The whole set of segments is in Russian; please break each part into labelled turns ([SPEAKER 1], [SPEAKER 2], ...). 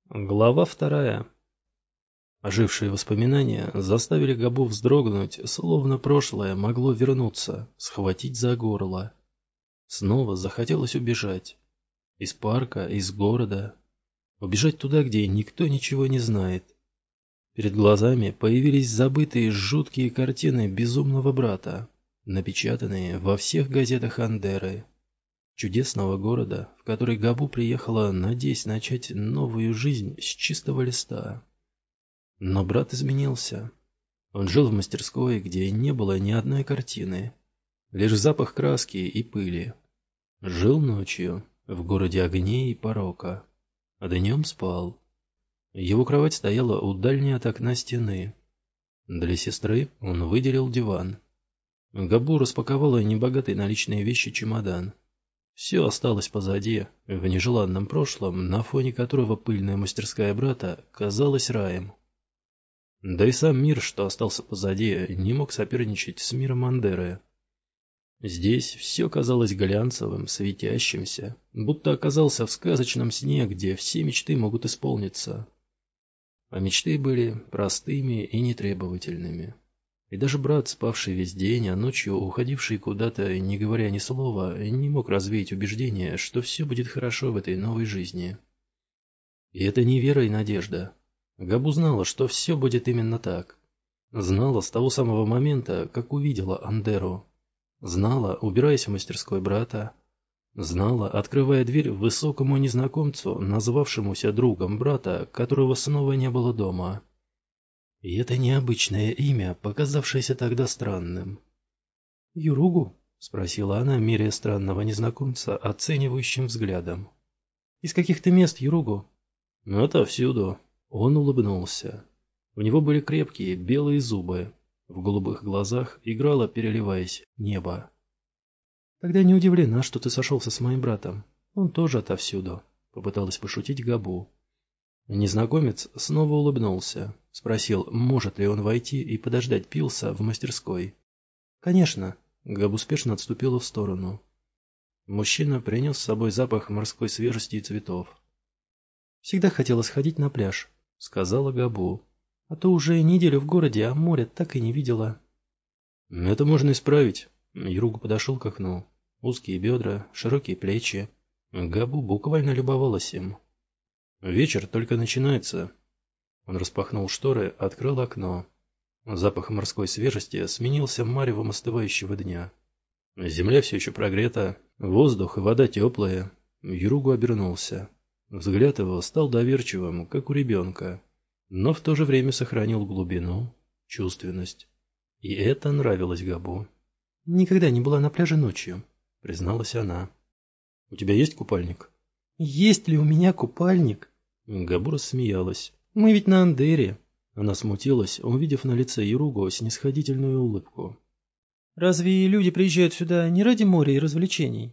[SPEAKER 1] Глава 2. Ожившие воспоминания заставили Габу вздрогнуть, словно прошлое могло вернуться, схватить за горло. Снова захотелось убежать. Из парка, из города. Убежать туда, где никто ничего не знает. Перед глазами появились забытые жуткие картины безумного брата, напечатанные во всех газетах Андеры. Чудесного города, в который Габу приехала, надеясь начать новую жизнь с чистого листа. Но брат изменился. Он жил в мастерской, где не было ни одной картины, лишь запах краски и пыли. Жил ночью, в городе огней и порока, а днем спал. Его кровать стояла у дальней от окна стены. Для сестры он выделил диван. Габу распаковала небогатые наличные вещи чемодан. Все осталось позади, в нежеланном прошлом, на фоне которого пыльная мастерская брата казалась раем. Да и сам мир, что остался позади, не мог соперничать с миром Андеры. Здесь все казалось глянцевым, светящимся, будто оказался в сказочном сне, где все мечты могут исполниться. А мечты были простыми и нетребовательными. И даже брат, спавший весь день, а ночью уходивший куда-то, не говоря ни слова, не мог развеять убеждение, что все будет хорошо в этой новой жизни. И это не вера и надежда. Габу знала, что все будет именно так. Знала с того самого момента, как увидела Андеру. Знала, убираясь в мастерской брата. Знала, открывая дверь высокому незнакомцу, назвавшемуся другом брата, которого снова не было дома. И это необычное имя, показавшееся тогда странным. «Юругу?» — спросила она, меряя странного незнакомца оценивающим взглядом. «Из каких ты мест, Юругу?» «Отовсюду». Он улыбнулся. У него были крепкие белые зубы. В голубых глазах играло, переливаясь, небо. «Тогда не удивлена, что ты сошелся с моим братом. Он тоже отовсюду», — попыталась пошутить Габу. Незнакомец снова улыбнулся, спросил, может ли он войти и подождать Пилса в мастерской. «Конечно», — Габу спешно отступила в сторону. Мужчина принес с собой запах морской свежести и цветов. «Всегда хотела сходить на пляж», — сказала Габу. «А то уже неделю в городе, а моря так и не видела». «Это можно исправить». Юругу подошел к окну. Узкие бедра, широкие плечи. Габу буквально любовалась им. «Вечер только начинается». Он распахнул шторы, открыл окно. Запах морской свежести сменился маревом остывающего дня. Земля все еще прогрета, воздух и вода теплые. Юругу обернулся. Взгляд его стал доверчивым, как у ребенка, но в то же время сохранил глубину, чувственность. И это нравилось Габу. «Никогда не была на пляже ночью», — призналась она. «У тебя есть купальник?» «Есть ли у меня купальник?» Габу рассмеялась. «Мы ведь на Андере». Она смутилась, увидев на лице Юругу снисходительную улыбку. «Разве люди приезжают сюда не ради моря и развлечений?»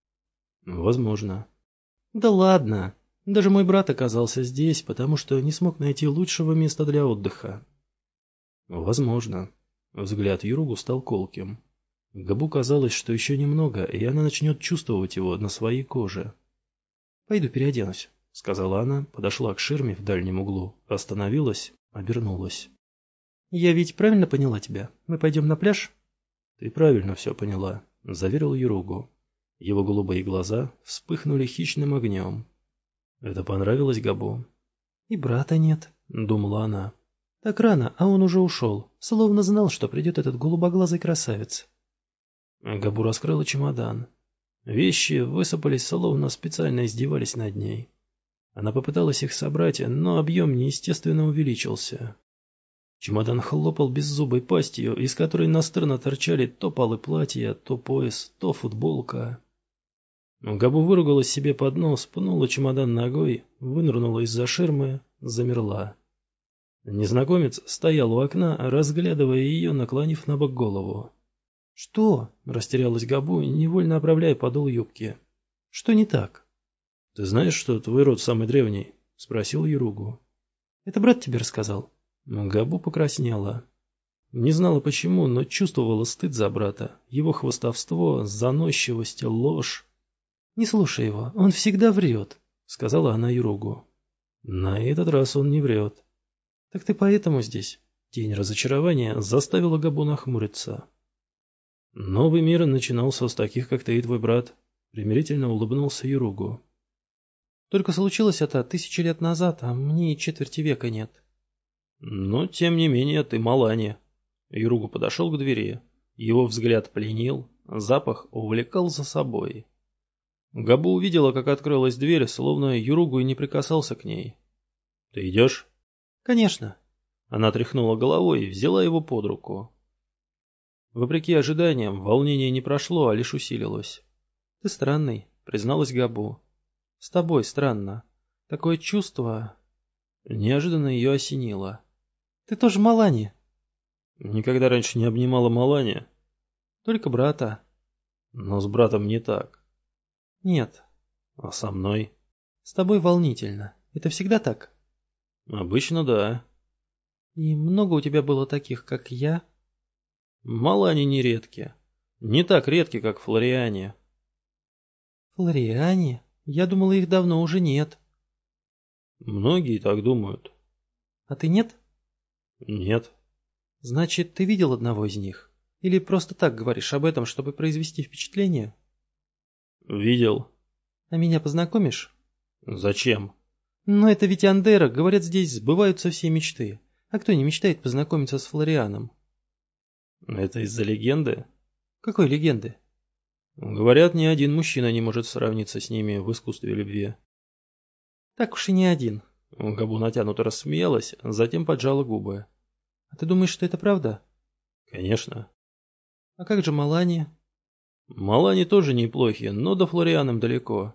[SPEAKER 1] «Возможно». «Да ладно. Даже мой брат оказался здесь, потому что не смог найти лучшего места для отдыха». «Возможно». Взгляд Юругу стал колким. Габу казалось, что еще немного, и она начнет чувствовать его на своей коже. «Пойду переоденусь», — сказала она, подошла к ширме в дальнем углу, остановилась, обернулась. «Я ведь правильно поняла тебя? Мы пойдем на пляж?» «Ты правильно все поняла», — заверил Юругу. Его голубые глаза вспыхнули хищным огнем. Это понравилось Габу. «И брата нет», — думала она. «Так рано, а он уже ушел, словно знал, что придет этот голубоглазый красавец». Габу раскрыла чемодан. Вещи высыпались, словно специально издевались над ней. Она попыталась их собрать, но объем неестественно увеличился. Чемодан хлопал беззубой пастью, из которой настырно торчали то полы платья, то пояс, то футболка. Габу выругалась себе под нос, пнула чемодан ногой, вынырнула из-за ширмы, замерла. Незнакомец стоял у окна, разглядывая ее, наклонив на бок голову. «Что?» — растерялась Габу, невольно оправляя подол юбки. «Что не так?» «Ты знаешь, что твой род самый древний?» — спросил Юругу. «Это брат тебе рассказал?» Габу покраснела. Не знала почему, но чувствовала стыд за брата, его хвастовство, заносчивость, ложь. «Не слушай его, он всегда врет», — сказала она Юругу. На этот раз он не врет. Так ты поэтому здесь? Тень разочарования заставила Габу нахмуриться. Новый мир начинался с таких, как ты и твой брат. Примирительно улыбнулся Юругу. Только случилось это 1000 лет назад, а мне и четверти века нет. Но, тем не менее, ты Малани. Юругу подошел к двери. Его взгляд пленил, запах увлекал за собой. Габу увидела, как открылась дверь, словно Юругу и не прикасался к ней. «Ты идешь?» «Конечно». Она тряхнула головой и взяла его под руку. Вопреки ожиданиям, волнение не прошло, а лишь усилилось. «Ты странный», — призналась Габу. «С тобой странно. Такое чувство...» Неожиданно ее осенило. «Ты тоже Малани?» «Никогда раньше не обнимала Малани. Только брата». «Но с братом не так». «Нет». «А со мной?» «С тобой волнительно. Это всегда так?» «Обычно да». «И много у тебя было таких, как я?» «Малани не редки. Не так редки, как Флориане». «Флориане? Я думала, их давно уже нет». «Многие так думают». «А ты нет?» «Нет». «Значит, ты видел одного из них? Или просто так говоришь об этом, чтобы произвести впечатление?» «Видел». «А меня познакомишь?» «Зачем?» «Но это ведь Андера, говорят, здесь сбываются все мечты. А кто не мечтает познакомиться с Флорианом?» «Это из-за легенды?» «Какой легенды?» «Говорят, ни один мужчина не может сравниться с ними в искусстве любви». «Так уж и не один». Габу натянуто рассмеялась, затем поджала губы. «А ты думаешь, что это правда?» «Конечно». «А как же Малани?» «Малани тоже неплохи, но до Флориана далеко».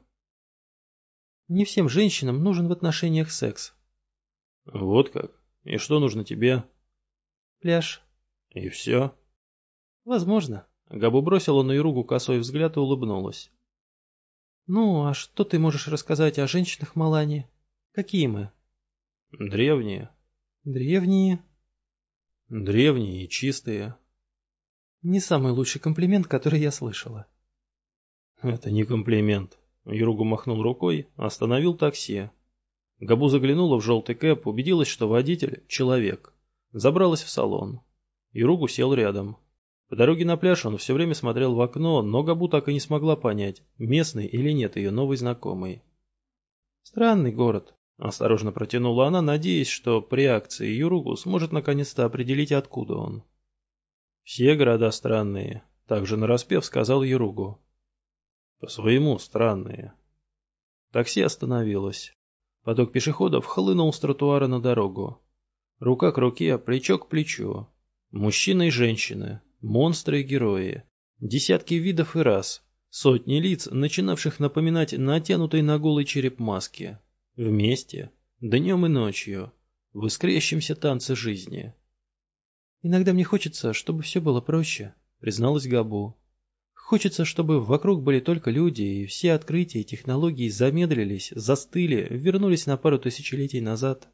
[SPEAKER 1] «Не всем женщинам нужен в отношениях секс». «Вот как? И что нужно тебе?» «Пляж». «И все?» «Возможно». Габу бросила на Юругу косой взгляд и улыбнулась. «Ну, а что ты можешь рассказать о женщинах Малани? Какие мы?» «Древние». «Древние?» «Древние и чистые». «Не самый лучший комплимент, который я слышала». «Это не комплимент». Юругу махнул рукой, остановил такси. Габу заглянула в желтый кэп, убедилась, что водитель — человек. Забралась в салон. Юругу сел рядом. По дороге на пляж он все время смотрел в окно, но Габу так и не смогла понять, местный или нет ее новый знакомый. «Странный город», — осторожно протянула она, надеясь, что при акции Юругу сможет наконец-то определить, откуда он. «Все города странные», — также нараспев сказал Юругу. «По-своему странные». Такси остановилось. Поток пешеходов хлынул с тротуара на дорогу. Рука к руке, плечо к плечу. Мужчины и женщины, монстры и герои. Десятки видов и рас. Сотни лиц, начинавших напоминать натянутый на голый череп маски. Вместе, днем и ночью, в искрящемся танце жизни. «Иногда мне хочется, чтобы все было проще», — призналась Габу. «Хочется, чтобы вокруг были только люди, и все открытия и технологии замедлились, застыли, вернулись на пару тысячелетий назад».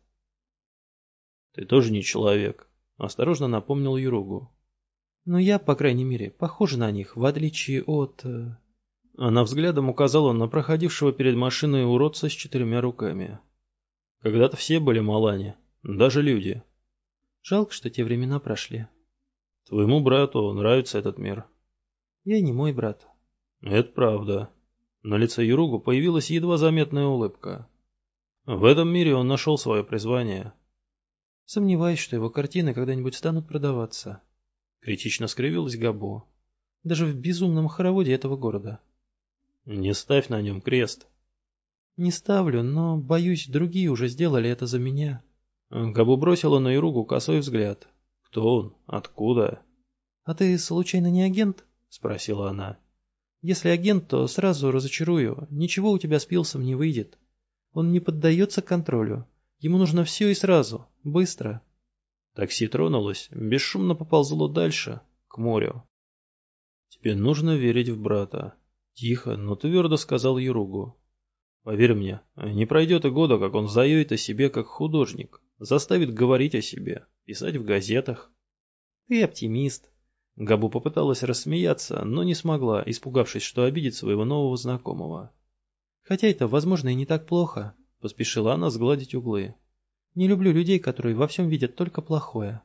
[SPEAKER 1] «Ты тоже не человек», — осторожно напомнил Юругу. «Но я, по крайней мере, похожа на них, в отличие от...» Она взглядом указала на проходившего перед машиной уродца с 4 руками. «Когда-то все были Малани, даже люди». «Жалко, что те времена прошли». «Твоему брату нравится этот мир». «Я не мой брат». «Это правда». На лице Юругу появилась едва заметная улыбка. В этом мире он нашел свое призвание. «Сомневаюсь, что его картины когда-нибудь станут продаваться», — критично скривилась Габу. «Даже в безумном хороводе этого города». «Не ставь на нем крест». «Не ставлю, но, боюсь, другие уже сделали это за меня». Габу бросила на Юругу косой взгляд. «Кто он? Откуда?» «А ты, случайно, не агент?» — спросила она. «Если агент, то сразу разочарую. Ничего у тебя с Пилсом не выйдет. Он не поддается контролю. Ему нужно все и сразу, быстро». Такси тронулось, бесшумно поползло дальше, к морю. «Тебе нужно верить в брата», — тихо, но твердо сказал Юругу. «Поверь мне, не пройдет и года, как он заявит о себе как художник, заставит говорить о себе, писать в газетах». «Ты оптимист». Габу попыталась рассмеяться, но не смогла, испугавшись, что обидит своего нового знакомого. «Хотя это, возможно, и не так плохо. поспешила она сгладить углы.
[SPEAKER 2] Не люблю людей, которые во всем видят только плохое.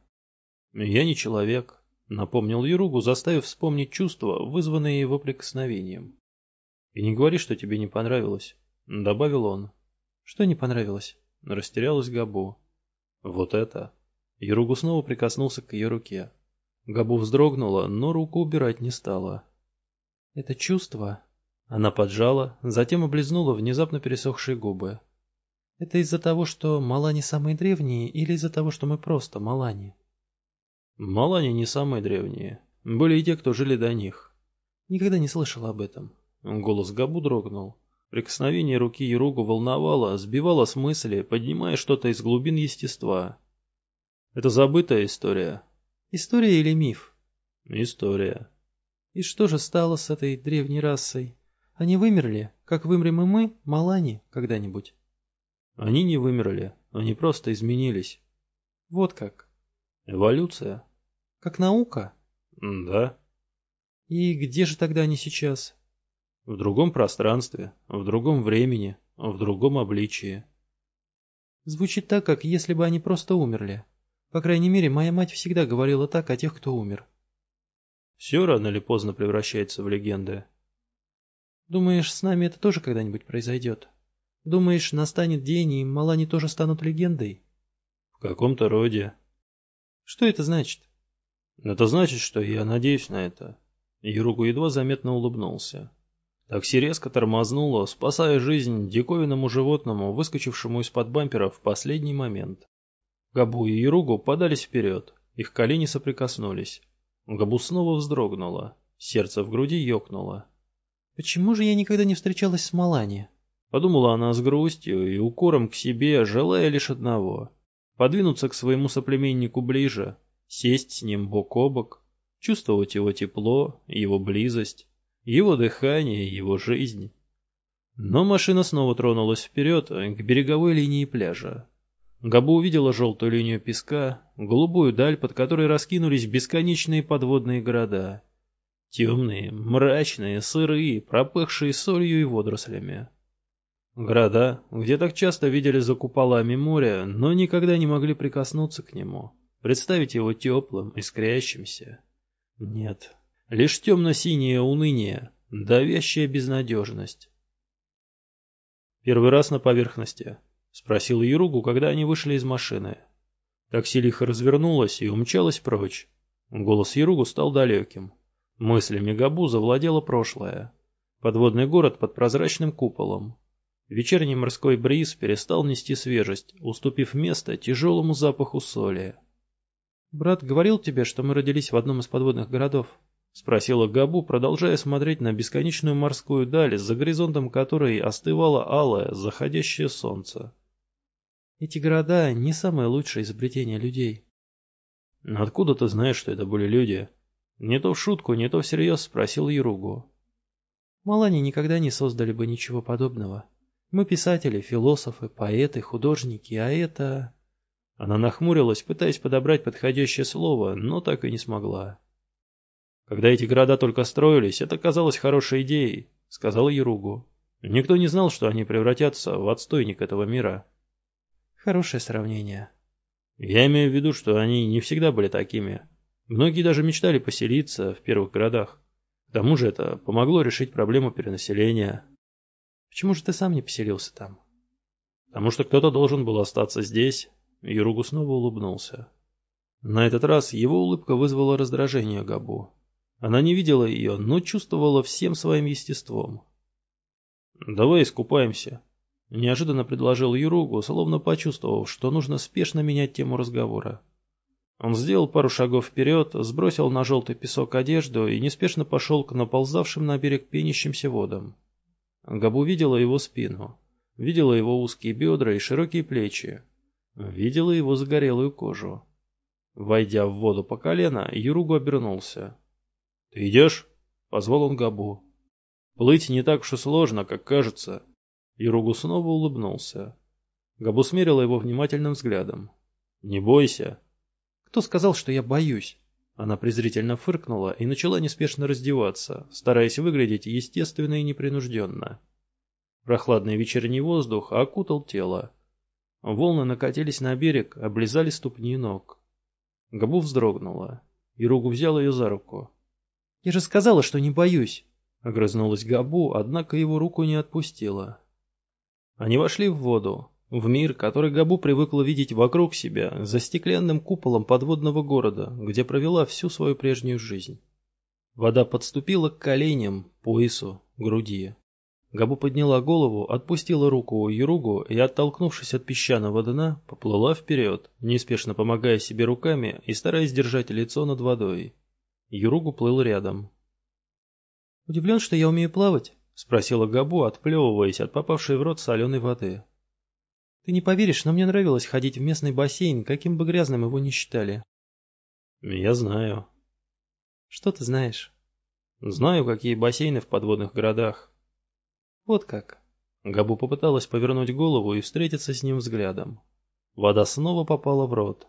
[SPEAKER 1] Я не человек, напомнил Юругу, заставив вспомнить чувства, вызванные его прикосновением. И не говори, что тебе не понравилось, добавил он.
[SPEAKER 2] Что не понравилось?
[SPEAKER 1] Растерялась Габу. Вот это. Юругу снова прикоснулся к ее руке. Габу вздрогнула, но руку убирать не стала.
[SPEAKER 2] Это чувство...
[SPEAKER 1] Она поджала, затем облизнула внезапно пересохшие губы.
[SPEAKER 2] Это из-за того, что Малани самые древние, или из-за того, что мы просто Малани?
[SPEAKER 1] Малани не самые древние. Были и те, кто жили до них.
[SPEAKER 2] Никогда не слышал об этом.
[SPEAKER 1] Голос Габу дрогнул. Прикосновение руки Юругу волновало, сбивало с мысли, поднимая что-то из глубин естества. Это забытая история.
[SPEAKER 2] История или миф?
[SPEAKER 1] История.
[SPEAKER 2] И что же стало с этой древней расой? Они вымерли, как вымрем и мы, Малани, когда-нибудь?
[SPEAKER 1] Они не вымерли, они просто изменились.
[SPEAKER 2] Вот как.
[SPEAKER 1] Эволюция.
[SPEAKER 2] Как наука?
[SPEAKER 1] Да.
[SPEAKER 2] И где же тогда они сейчас?
[SPEAKER 1] В другом пространстве, в другом времени, в другом обличии.
[SPEAKER 2] Звучит так, как если бы они просто умерли. По крайней мере, моя мать всегда говорила так о тех, кто умер.
[SPEAKER 1] Все рано или поздно превращается в легенды.
[SPEAKER 2] Думаешь, с нами это тоже когда-нибудь произойдет? Думаешь, настанет день, и Малани тоже станут легендой?
[SPEAKER 1] В каком-то роде.
[SPEAKER 2] Что это значит?
[SPEAKER 1] Это значит, что я надеюсь на это. Юругу едва заметно улыбнулся. Такси резко тормознуло, спасая жизнь диковинному животному, выскочившему из-под бампера в последний момент. Габу и Юругу подались вперед, их колени соприкоснулись. Габу снова вздрогнула, сердце в груди ёкнуло.
[SPEAKER 2] «Почему же я никогда не встречалась с Малани?»
[SPEAKER 1] Подумала она с грустью и укором к себе, желая лишь одного — подвинуться к своему соплеменнику ближе, сесть с ним бок о бок, чувствовать его тепло, его близость, его дыхание, его жизнь. Но машина снова тронулась вперед, к береговой линии пляжа. Габу увидела желтую линию песка, голубую даль, под которой раскинулись бесконечные подводные города. Темные, мрачные, сырые, пропахшие солью и водорослями. Города, где так часто видели за куполами моря, но никогда не могли прикоснуться к нему, представить его теплым, искрящимся. Нет, лишь темно-синее уныние, давящая безнадежность. «Первый раз на поверхности?» — спросил Юругу, когда они вышли из машины. Такси лихо развернулось и умчалось прочь. Голос Юругу стал далеким. Мыслями Габу завладело прошлое. Подводный город под прозрачным куполом. Вечерний морской бриз перестал нести свежесть, уступив место тяжелому запаху соли.
[SPEAKER 2] «Брат говорил тебе, что мы родились в одном из подводных городов?»
[SPEAKER 1] — спросила Габу, продолжая смотреть на бесконечную морскую даль, за горизонтом которой остывало алое, заходящее солнце.
[SPEAKER 2] «Эти города — не самое лучшее изобретение людей».
[SPEAKER 1] «Откуда ты знаешь, что это были люди?» Не то в шутку, не то всерьез спросил Юругу.
[SPEAKER 2] «Малани никогда не создали бы ничего подобного. Мы писатели, философы, поэты, художники, а это...»
[SPEAKER 1] Она нахмурилась, пытаясь подобрать подходящее слово, но так и не смогла. «Когда эти города только строились, это казалось хорошей идеей», — сказал Юругу. «Никто не знал, что они превратятся в отстойник этого мира».
[SPEAKER 2] «Хорошее сравнение».
[SPEAKER 1] «Я имею в виду, что они не всегда были такими. Многие даже мечтали поселиться в первых городах. К тому же это помогло решить проблему перенаселения».
[SPEAKER 2] «Почему же ты сам не поселился там?»
[SPEAKER 1] «Потому что кто-то должен был остаться здесь». Юругу снова улыбнулся. На этот раз его улыбка вызвала раздражение Габу. Она не видела ее, но чувствовала всем своим естеством. «Давай искупаемся», — неожиданно предложил Юругу, словно почувствовав, что нужно спешно менять тему разговора. Он сделал пару шагов вперед, сбросил на желтый песок одежду и неспешно пошел к наползавшим на берег пенящимся водам. Габу видела его спину, видела его узкие бедра и широкие плечи, видела его загорелую кожу. Войдя в воду по колено, Юругу обернулся. «Ты идешь?» — позвал он Габу. «Плыть не так уж и сложно, как кажется». Юругу снова улыбнулся. Габу смерила его внимательным взглядом. «Не бойся».
[SPEAKER 2] «Кто сказал, что я боюсь?»
[SPEAKER 1] Она презрительно фыркнула и начала неспешно раздеваться, стараясь выглядеть естественно и непринужденно. Прохладный вечерний воздух окутал тело. Волны накатились на берег, облизали ступни ног. Габу вздрогнула. Юругу взял ее за руку.
[SPEAKER 2] «Я же сказала, что не боюсь!»
[SPEAKER 1] Огрызнулась Габу, однако его руку не отпустила. Они вошли в воду, в мир, который Габу привыкла видеть вокруг себя, за стеклянным куполом подводного города, где провела всю свою прежнюю жизнь. Вода подступила к коленям, поясу, груди. Габу подняла голову, отпустила руку Юругу и, оттолкнувшись от песчаного дна, поплыла вперед, неспешно помогая себе руками и стараясь держать лицо над водой. Юругу плыл рядом.
[SPEAKER 2] «Удивлен, что я умею плавать?» —
[SPEAKER 1] спросила Габу, отплевываясь от попавшей в рот соленой воды.
[SPEAKER 2] «Ты не поверишь, но мне нравилось ходить в местный бассейн, каким бы грязным его ни считали».
[SPEAKER 1] «Я знаю».
[SPEAKER 2] «Что ты знаешь?»
[SPEAKER 1] «Знаю, какие бассейны в подводных городах».
[SPEAKER 2] «Вот как».
[SPEAKER 1] Габу попыталась повернуть голову и встретиться с ним взглядом. Вода снова попала в рот.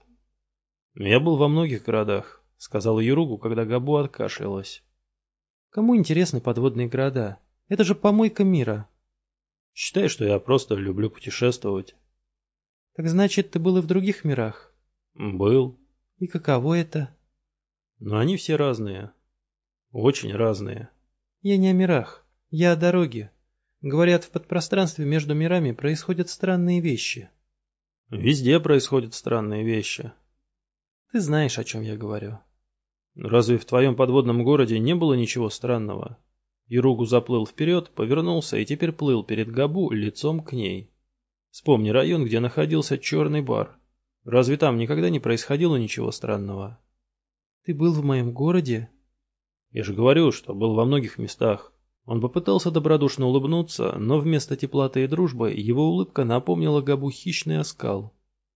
[SPEAKER 1] «Я был во многих городах», — сказал Юругу, когда Габу откашлялась.
[SPEAKER 2] «Кому интересны подводные города? Это же помойка мира».
[SPEAKER 1] «Считай, что я просто люблю путешествовать».
[SPEAKER 2] «Так значит, ты был и в других мирах?»
[SPEAKER 1] «Был».
[SPEAKER 2] «И каково это?»
[SPEAKER 1] «Но они все разные. Очень разные».
[SPEAKER 2] «Я не о мирах. Я о дороге. Говорят, в подпространстве между мирами происходят странные вещи».
[SPEAKER 1] «Везде происходят странные вещи».
[SPEAKER 2] «Ты знаешь, о чем я говорю».
[SPEAKER 1] «Разве в твоем подводном городе не было ничего странного?» Юругу заплыл вперед, повернулся и теперь плыл перед Габу лицом к ней. «Вспомни район, где находился черный бар. Разве там никогда не происходило ничего странного?»
[SPEAKER 2] «Ты был в моем городе?»
[SPEAKER 1] «Я же говорю, что был во многих местах». Он попытался добродушно улыбнуться, но вместо теплоты и дружбы его улыбка напомнила Габу хищный оскал.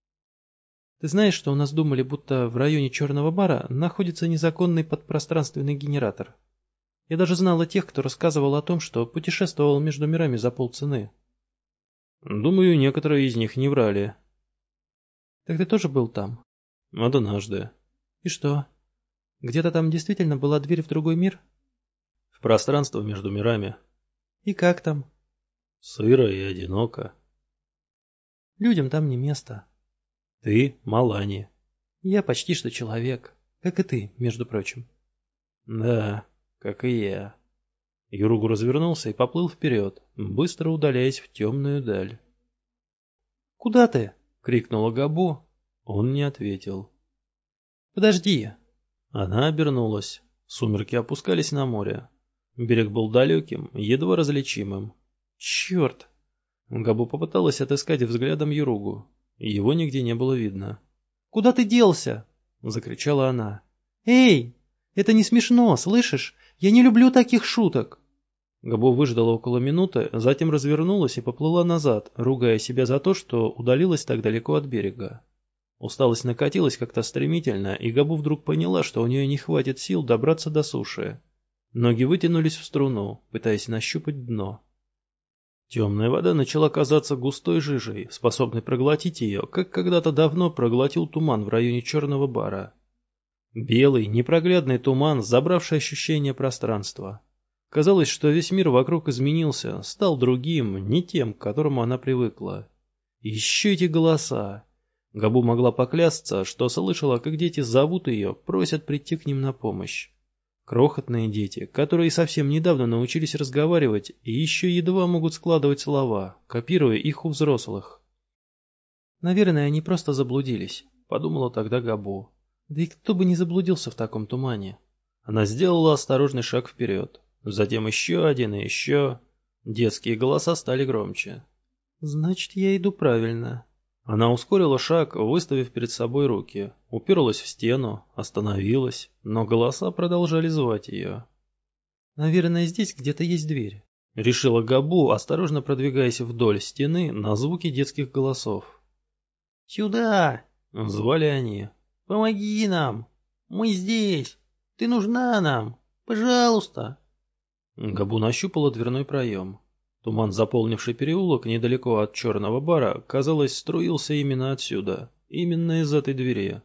[SPEAKER 2] «Ты знаешь, что у нас думали, будто в районе Черного бара находится незаконный подпространственный генератор? Я даже знала тех, кто рассказывал о том, что путешествовал между мирами за полцены».
[SPEAKER 1] «Думаю, некоторые из них не врали».
[SPEAKER 2] «Так ты тоже был там?»
[SPEAKER 1] «Однажды».
[SPEAKER 2] «И что? Где-то там действительно была дверь в другой мир?»
[SPEAKER 1] «В пространство между мирами».
[SPEAKER 2] «И как там?»
[SPEAKER 1] «Сыро и одиноко».
[SPEAKER 2] «Людям там не место».
[SPEAKER 1] «Ты Малани».
[SPEAKER 2] «Я почти что человек, как и ты, между прочим».
[SPEAKER 1] «Да, как и я». Юругу развернулся и поплыл вперед, быстро удаляясь в темную даль.
[SPEAKER 2] «Куда ты?»
[SPEAKER 1] — крикнула Габу. Он не ответил.
[SPEAKER 2] «Подожди».
[SPEAKER 1] Она обернулась. Сумерки опускались на море. Берег был далеким, едва различимым.
[SPEAKER 2] «Черт!»
[SPEAKER 1] Габу попыталась отыскать взглядом Юругу. Его нигде не было видно.
[SPEAKER 2] «Куда ты делся?» — закричала она. «Эй, это не смешно, слышишь? Я не люблю таких шуток!»
[SPEAKER 1] Габу выждала около минуты, затем развернулась и поплыла назад, ругая себя за то, что удалилась так далеко от берега. Усталость накатилась как-то стремительно, и Габу вдруг поняла, что у нее не хватит сил добраться до суши. Ноги вытянулись в струну, пытаясь нащупать дно. Темная вода начала казаться густой жижей, способной проглотить ее, как когда-то давно проглотил туман в районе Черного бара. Белый, непроглядный туман, забравший ощущение пространства. Казалось, что весь мир вокруг изменился, стал другим, не тем, к которому она привыкла. И еще эти голоса. Габу могла поклясться, что слышала, как дети зовут ее, просят прийти к ним на помощь. Крохотные дети, которые совсем недавно научились разговаривать и еще едва могут складывать слова, копируя их у взрослых.
[SPEAKER 2] «Наверное, они просто заблудились»,
[SPEAKER 1] — подумала тогда Габу.
[SPEAKER 2] «Да и кто бы не заблудился в таком тумане».
[SPEAKER 1] Она сделала осторожный шаг вперед, затем еще один и еще. Детские голоса стали громче.
[SPEAKER 2] «Значит, я иду правильно».
[SPEAKER 1] Она ускорила шаг, выставив перед собой руки, уперлась в стену, остановилась, но голоса продолжали звать ее.
[SPEAKER 2] «Наверное, здесь где-то есть дверь»,
[SPEAKER 1] — решила Габу, осторожно продвигаясь вдоль стены на звуки детских голосов.
[SPEAKER 2] «Сюда!»
[SPEAKER 1] — звали они.
[SPEAKER 2] «Помоги нам! Мы здесь! Ты нужна нам! Пожалуйста!»
[SPEAKER 1] Габу нащупала дверной проем. Туман, заполнивший переулок недалеко от Черного бара, казалось, струился именно отсюда, именно из этой двери.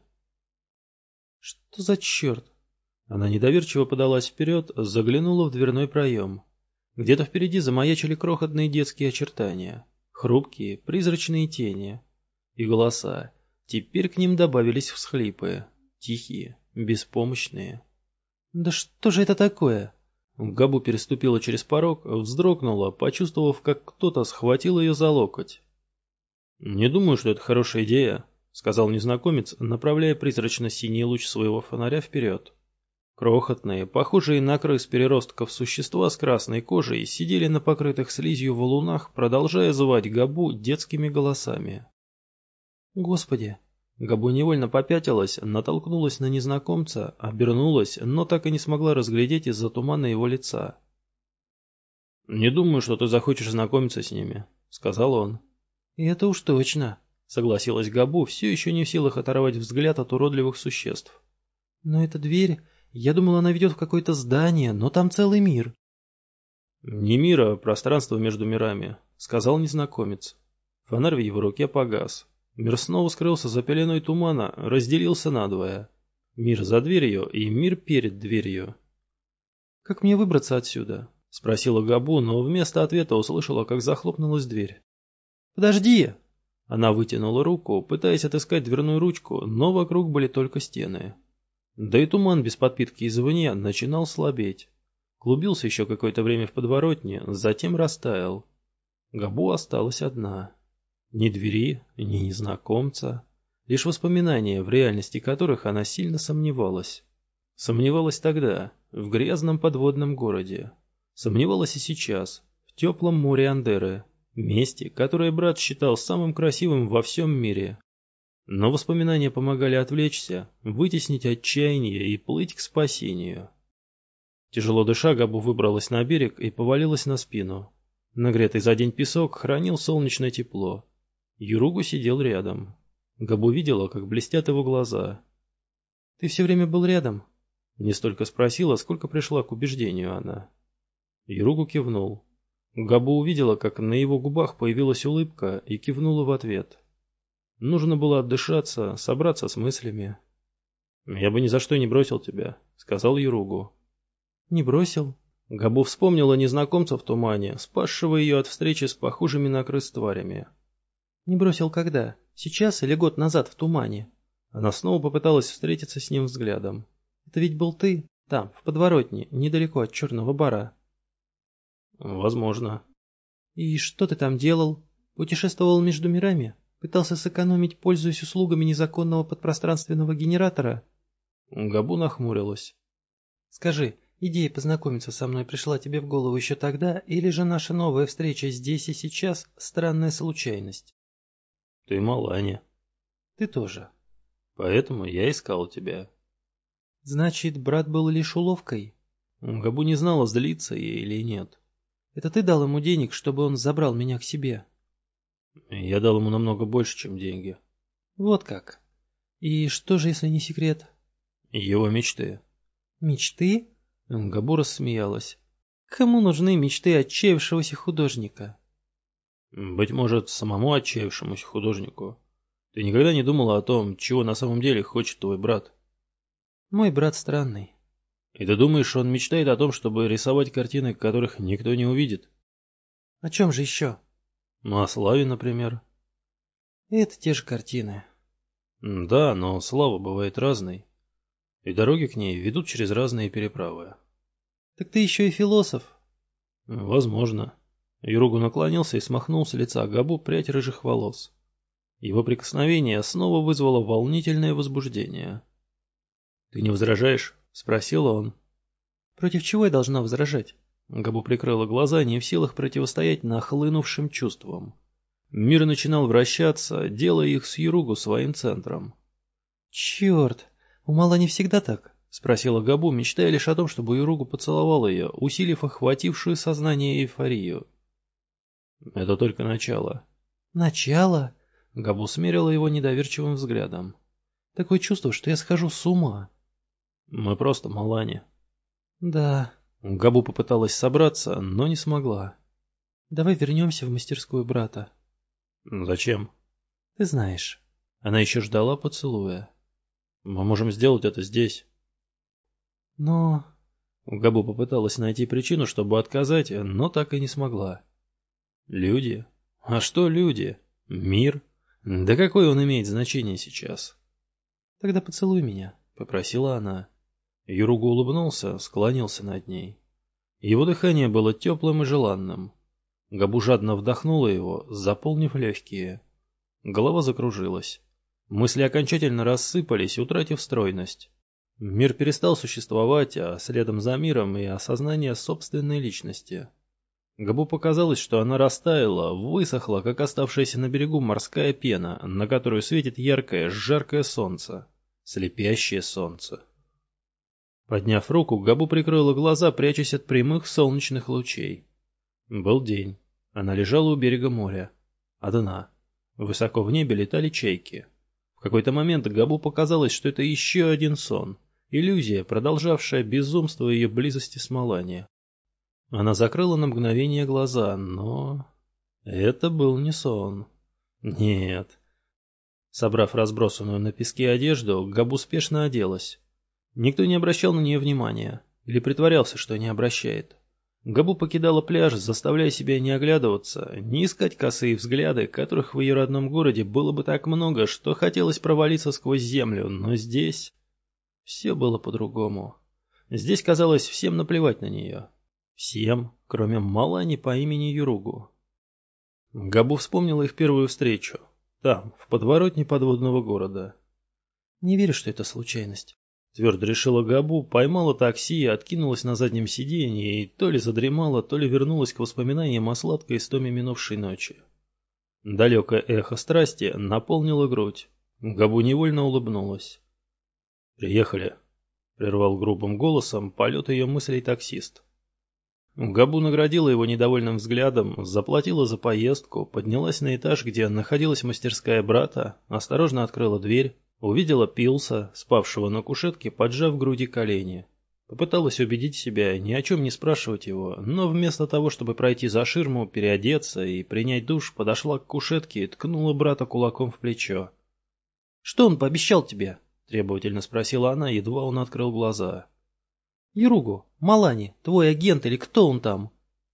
[SPEAKER 2] «Что за черт?»
[SPEAKER 1] Она недоверчиво подалась вперед, заглянула в дверной проем. Где-то впереди замаячили крохотные детские очертания, хрупкие, призрачные тени и голоса. Теперь к ним добавились всхлипы, тихие, беспомощные.
[SPEAKER 2] «Да что же это такое?»
[SPEAKER 1] Габу переступила через порог, вздрогнула, почувствовав, как кто-то схватил ее за локоть. «Не думаю, что это хорошая идея», — сказал незнакомец, направляя призрачно-синий луч своего фонаря вперед. Крохотные, похожие на крыс переростков существа с красной кожей сидели на покрытых слизью валунах, продолжая звать Габу детскими голосами.
[SPEAKER 2] «Господи!»
[SPEAKER 1] Габу невольно попятилась, натолкнулась на незнакомца, обернулась, но так и не смогла разглядеть из-за тумана его лица. «Не думаю, что ты захочешь знакомиться с ними», — сказал он.
[SPEAKER 2] «И это уж точно»,
[SPEAKER 1] — согласилась Габу, все еще не в силах оторвать взгляд от уродливых существ.
[SPEAKER 2] «Но эта дверь... Я думала, она ведет в какое-то здание, но там целый мир».
[SPEAKER 1] «Не мир, а пространство между мирами», — сказал незнакомец. Фонарь в его руке погас. Мир снова скрылся за пеленой тумана, разделился надвое. Мир за дверью и мир перед дверью.
[SPEAKER 2] «Как мне выбраться отсюда?»
[SPEAKER 1] — спросила Габу, но вместо ответа услышала, как захлопнулась дверь.
[SPEAKER 2] «Подожди!»
[SPEAKER 1] Она вытянула руку, пытаясь отыскать дверную ручку, но вокруг были только стены. Да и туман без подпитки извне начинал слабеть. Клубился еще какое-то время в подворотне, затем растаял. Габу осталась одна. Ни двери, ни незнакомца. Лишь воспоминания, в реальности которых она сильно сомневалась. Сомневалась тогда, в грязном подводном городе. Сомневалась и сейчас, в теплом море Андеры, месте, которое брат считал самым красивым во всем мире. Но воспоминания помогали отвлечься, вытеснить отчаяние и плыть к спасению. Тяжело дыша, Габу выбралась на берег и повалилась на спину. Нагретый за день песок хранил солнечное тепло. Юругу сидел рядом. Габу видела, как блестят его глаза.
[SPEAKER 2] «Ты все время был рядом?»
[SPEAKER 1] Не столько спросила, сколько пришла к убеждению она. Юругу кивнул. Габу увидела, как на его губах появилась улыбка, и кивнула в ответ. Нужно было отдышаться, собраться с мыслями. «Я бы ни за что не бросил тебя», — сказал Юругу.
[SPEAKER 2] «Не бросил?»
[SPEAKER 1] Габу вспомнила незнакомца в тумане, спасшего ее от встречи с похожими на крыс тварями.
[SPEAKER 2] «Не бросил когда? Сейчас или год назад в тумане?»
[SPEAKER 1] Она снова попыталась встретиться с ним взглядом.
[SPEAKER 2] «Это ведь был ты, там, в подворотне, недалеко от Черного бара».
[SPEAKER 1] «Возможно».
[SPEAKER 2] «И что ты там делал? Путешествовал между мирами? Пытался сэкономить, пользуясь услугами незаконного подпространственного генератора?»
[SPEAKER 1] Габу нахмурилась.
[SPEAKER 2] «Скажи, идея познакомиться со мной пришла тебе в голову еще тогда, или же наша новая встреча здесь и сейчас – странная случайность?»
[SPEAKER 1] «Ты Маланя».
[SPEAKER 2] «Ты тоже».
[SPEAKER 1] «Поэтому я искал тебя».
[SPEAKER 2] «Значит, брат был лишь уловкой?»
[SPEAKER 1] Габу не знала, злиться ей или нет.
[SPEAKER 2] «Это ты дал ему денег, чтобы он забрал меня к себе?»
[SPEAKER 1] «Я дал ему намного больше, чем деньги».
[SPEAKER 2] «Вот как. И что же, если не секрет?»
[SPEAKER 1] «Его мечты».
[SPEAKER 2] «Мечты?»
[SPEAKER 1] Габу рассмеялась.
[SPEAKER 2] «Кому нужны мечты отчаявшегося художника?»
[SPEAKER 1] «Быть может, самому отчаявшемуся художнику. Ты никогда не думала о том, чего на самом деле хочет твой брат?»
[SPEAKER 2] «Мой брат странный».
[SPEAKER 1] «И ты думаешь, он мечтает о том, чтобы рисовать картины, которых никто не увидит?»
[SPEAKER 2] «О чем же еще?»
[SPEAKER 1] «Ну, о славе, например».
[SPEAKER 2] «Это те же картины».
[SPEAKER 1] «Да, но слава бывает разной. И дороги к ней ведут через разные переправы».
[SPEAKER 2] «Так ты еще и философ».
[SPEAKER 1] «Возможно». Юругу наклонился и смахнул с лица Габу прядь рыжих волос. Его прикосновение снова вызвало волнительное возбуждение. «Ты не возражаешь?» — спросил он.
[SPEAKER 2] «Против чего я должна возражать?»
[SPEAKER 1] Габу прикрыла глаза, не в силах противостоять нахлынувшим чувствам. Мир начинал вращаться, делая их с Юругу своим центром.
[SPEAKER 2] «Черт, у Мала не всегда так?»
[SPEAKER 1] — спросила Габу, мечтая лишь о том, чтобы Юругу поцеловал ее, усилив охватившую сознание эйфорию. «Это только начало».
[SPEAKER 2] «Начало?»
[SPEAKER 1] — Габу смерила его недоверчивым взглядом.
[SPEAKER 2] «Такое чувство, что я схожу с ума».
[SPEAKER 1] «Мы просто Малани».
[SPEAKER 2] «Да».
[SPEAKER 1] Габу попыталась собраться, но не смогла.
[SPEAKER 2] «Давай вернемся в мастерскую брата».
[SPEAKER 1] «Зачем?»
[SPEAKER 2] «Ты знаешь».
[SPEAKER 1] Она еще ждала поцелуя. «Мы можем сделать это здесь».
[SPEAKER 2] «Но...»
[SPEAKER 1] Габу попыталась найти причину, чтобы отказать, но так и не смогла. Люди? А что люди? Мир? Да какое он имеет значение сейчас?
[SPEAKER 2] Тогда поцелуй меня,
[SPEAKER 1] попросила она. Юругу улыбнулся, склонился над ней. Его дыхание было теплым и желанным. Габу жадно вдохнула его, заполнив легкие. Голова закружилась. Мысли окончательно рассыпались, утратив стройность. Мир перестал существовать, а следом за миром и осознание собственной личности. Габу показалось, что она растаяла, высохла, как оставшаяся на берегу морская пена, на которую светит яркое, жаркое солнце, слепящее солнце. Подняв руку, Габу прикрыла глаза, прячась от прямых солнечных лучей. Был день. Она лежала у берега моря. Одна. Высоко в небе летали чайки. В какой-то момент Габу показалось, что это еще один сон. Иллюзия, продолжавшая безумство ее близости с Малани. Она закрыла на мгновение глаза, но... это был не сон. Нет. Собрав разбросанную на песке одежду, Габу спешно оделась. Никто не обращал на нее внимания. Или притворялся, что не обращает. Габу покидала пляж, заставляя себя не оглядываться, не искать косые взгляды, которых в ее родном городе было бы так много, что хотелось провалиться сквозь землю, но здесь... все было по-другому. Здесь казалось всем наплевать на нее. Всем, кроме Малани по имени Юругу. Габу вспомнила их первую встречу. Там, в подворотне подводного города.
[SPEAKER 2] Не верю, что это случайность.
[SPEAKER 1] Твердо решила Габу, поймала такси, откинулась на заднем сиденье и то ли задремала, то ли вернулась к воспоминаниям о сладкой истоме минувшей ночи. Далекое эхо страсти наполнило грудь. Габу невольно улыбнулась. «Приехали», — прервал грубым голосом полет ее мыслей таксист. Габу наградила его недовольным взглядом, заплатила за поездку, поднялась на этаж, где находилась мастерская брата, осторожно открыла дверь, увидела Пилса, спавшего на кушетке, поджав в груди колени. Попыталась убедить себя ни о чем не спрашивать его, но вместо того, чтобы пройти за ширму, переодеться и принять душ, подошла к кушетке и ткнула брата кулаком в плечо.
[SPEAKER 2] «Что он пообещал тебе?»
[SPEAKER 1] — требовательно спросила она, едва он открыл глаза.
[SPEAKER 2] «Юругу, Малани, твой агент или кто он там?»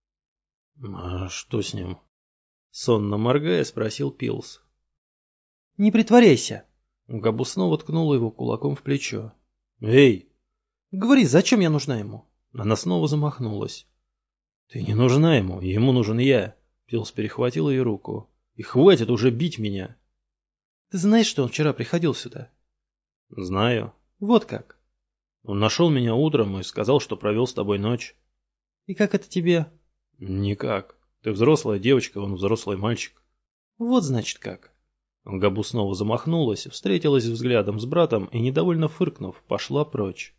[SPEAKER 1] «А что с ним?» Сонно моргая, спросил Пилс.
[SPEAKER 2] «Не притворяйся!»
[SPEAKER 1] Габу снова ткнула его кулаком в плечо. «Эй!»
[SPEAKER 2] «Говори, зачем я нужна ему?»
[SPEAKER 1] Она снова замахнулась. «Ты не нужна ему нужен я!» Пилс перехватил ее руку. «И хватит уже бить меня!»
[SPEAKER 2] «Ты знаешь, что он вчера приходил сюда?»
[SPEAKER 1] «Знаю».
[SPEAKER 2] «Вот как?»
[SPEAKER 1] «Он нашел меня утром и сказал, что провел с тобой ночь».
[SPEAKER 2] «И как это тебе?»
[SPEAKER 1] «Никак. Ты взрослая девочка, он взрослый мальчик».
[SPEAKER 2] «Вот значит как».
[SPEAKER 1] Габу снова замахнулась, встретилась взглядом с братом и, недовольно фыркнув, пошла прочь.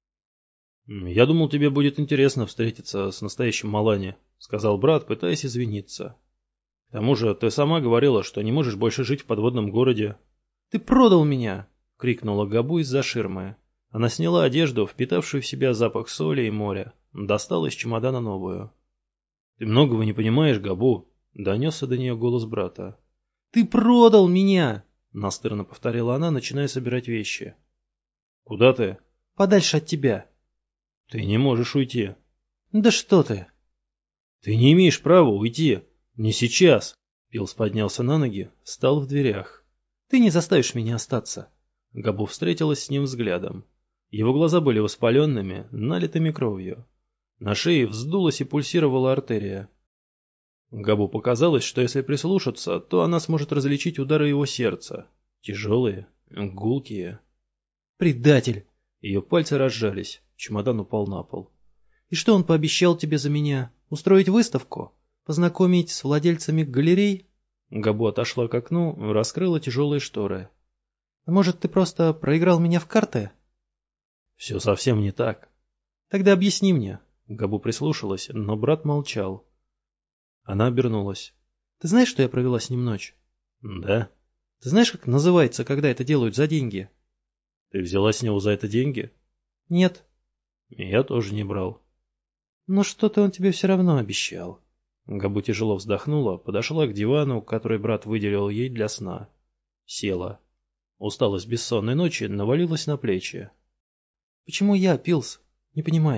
[SPEAKER 1] «Я думал, тебе будет интересно встретиться с настоящим Малани», — сказал брат, пытаясь извиниться. «К тому же ты сама говорила, что не можешь больше жить в подводном городе».
[SPEAKER 2] «Ты продал меня!»
[SPEAKER 1] — крикнула Габу из-за ширмы. Она сняла одежду, впитавшую в себя запах соли и моря, достала из чемодана новую. «Ты многого не понимаешь, Габу», — донесся до нее голос брата.
[SPEAKER 2] «Ты продал меня!»
[SPEAKER 1] — настырно повторила она, начиная собирать вещи. «Куда ты?»
[SPEAKER 2] «Подальше от тебя».
[SPEAKER 1] «Ты не можешь уйти».
[SPEAKER 2] «Да что ты!»
[SPEAKER 1] «Ты не имеешь права уйти. Не сейчас!» Пилс поднялся на ноги, встал в дверях.
[SPEAKER 2] «Ты не заставишь меня остаться».
[SPEAKER 1] Габу встретилась с ним взглядом. Его глаза были воспаленными, налитыми кровью. На шее вздулась и пульсировала артерия. Габу показалось, что если прислушаться, то она сможет различить удары его сердца. Тяжелые, гулкие.
[SPEAKER 2] «Предатель!»
[SPEAKER 1] Ее пальцы разжались, чемодан упал на пол.
[SPEAKER 2] «И что он пообещал тебе за меня? Устроить выставку? Познакомить с владельцами галерей?»
[SPEAKER 1] Габу отошла к окну, раскрыла тяжелые шторы.
[SPEAKER 2] «Может, ты просто проиграл меня в карты?»
[SPEAKER 1] «Все совсем не так».
[SPEAKER 2] «Тогда объясни мне».
[SPEAKER 1] Габу прислушалась, но брат молчал. Она обернулась.
[SPEAKER 2] «Ты знаешь, что я провела с ним ночь?»
[SPEAKER 1] «Да».
[SPEAKER 2] «Ты знаешь, как называется, когда это делают за деньги?»
[SPEAKER 1] «Ты взяла с него за это деньги?»
[SPEAKER 2] «Нет».
[SPEAKER 1] «Я тоже не брал».
[SPEAKER 2] «Но что-то он тебе все равно обещал».
[SPEAKER 1] Габу тяжело вздохнула, подошла к дивану, который брат выделил ей для сна. Села. Усталость бессонной ночи навалилась на плечи.
[SPEAKER 2] «Почему я, Пилс? Не понимаю.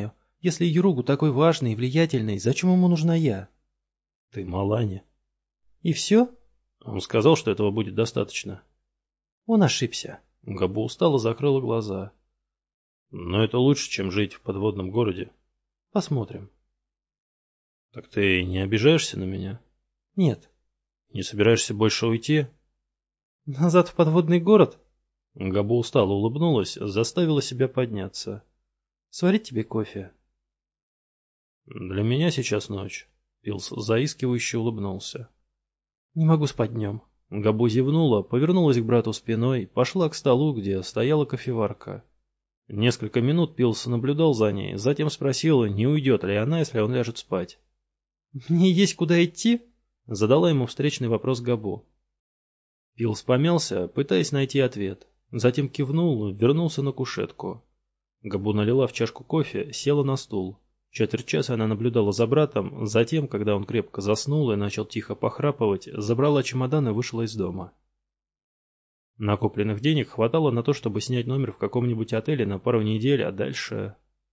[SPEAKER 2] Если Юругу такой важный и влиятельный, зачем ему нужна я?
[SPEAKER 1] Ты Малани.
[SPEAKER 2] И все?
[SPEAKER 1] Он сказал, что этого будет достаточно.
[SPEAKER 2] Он ошибся.
[SPEAKER 1] Габу устало закрыла глаза. Но это лучше, чем жить в подводном городе.
[SPEAKER 2] Посмотрим.
[SPEAKER 1] Так ты не обижаешься на меня?
[SPEAKER 2] Нет.
[SPEAKER 1] Не собираешься больше уйти?
[SPEAKER 2] Назад в подводный город?
[SPEAKER 1] Габу устало улыбнулась, заставила себя подняться.
[SPEAKER 2] Сварить тебе кофе?
[SPEAKER 1] Для меня сейчас ночь. Пилс заискивающе улыбнулся.
[SPEAKER 2] Не могу спать днем.
[SPEAKER 1] Габу зевнула, повернулась к брату спиной, пошла к столу, где стояла кофеварка. Несколько минут Пилс наблюдал за ней, затем спросил, не уйдет ли она, если он ляжет спать.
[SPEAKER 2] «Мне есть куда идти?»
[SPEAKER 1] Задала ему встречный вопрос Габу. Пилс помялся, пытаясь найти ответ. Затем кивнул, вернулся на кушетку. Габу налила в чашку кофе, села на стул. Четверть часа она наблюдала за братом, затем, когда он крепко заснул и начал тихо похрапывать, забрала чемодан и вышла из дома. Накопленных денег хватало на то, чтобы снять номер в каком-нибудь отеле на пару недель, а дальше...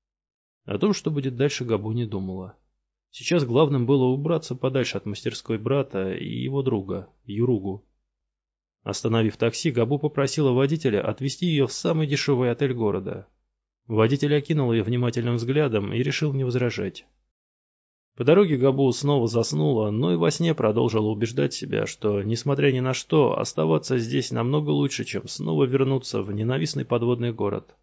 [SPEAKER 1] О том, что будет дальше, Габу не думала. Сейчас главным было убраться подальше от мастерской брата и его друга, Юругу. Остановив такси, Габу попросила водителя отвезти ее в самый дешевый отель города. Водитель окинул ее внимательным взглядом и решил не возражать. По дороге Габу снова заснула, но и во сне продолжила убеждать себя, что, несмотря ни на что, оставаться здесь намного лучше, чем снова вернуться в ненавистный подводный город.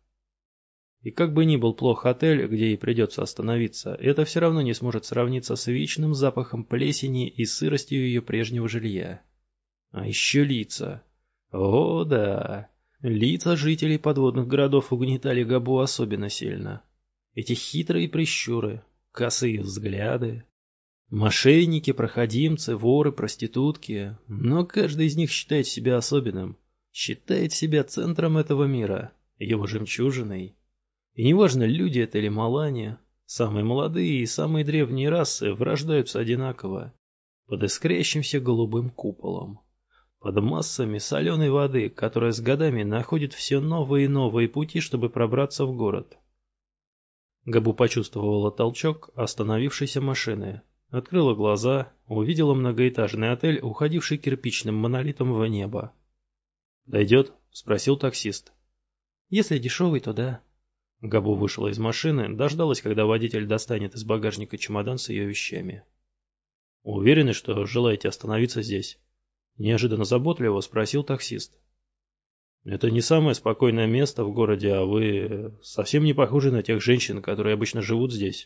[SPEAKER 1] И как бы ни был плох отель, где ей придется остановиться, это все равно не сможет сравниться с вечным запахом плесени и сыростью ее прежнего жилья. А еще лица. О, да. Лица жителей подводных городов угнетали Габу особенно сильно. Эти хитрые прищуры, косые взгляды. Мошенники, проходимцы, воры, проститутки. Но каждый из них считает себя особенным. Считает себя центром этого мира, его жемчужиной. И неважно, люди это или Малани, самые молодые и самые древние расы врождаются одинаково, под искрящимся голубым куполом. Под массами соленой воды, которая с годами находит все новые и новые пути, чтобы пробраться в город. Габу почувствовала толчок остановившейся машины. Открыла глаза, увидела многоэтажный отель, уходивший кирпичным монолитом в небо. «Дойдет?» — спросил таксист.
[SPEAKER 2] «Если дешевый, то да».
[SPEAKER 1] Габу вышла из машины, дождалась, когда водитель достанет из багажника чемодан с ее вещами. «Уверены, что желаете остановиться здесь?» Неожиданно заботливо спросил таксист. «Это не самое спокойное место в городе, а вы совсем не похожи на тех женщин, которые обычно живут здесь».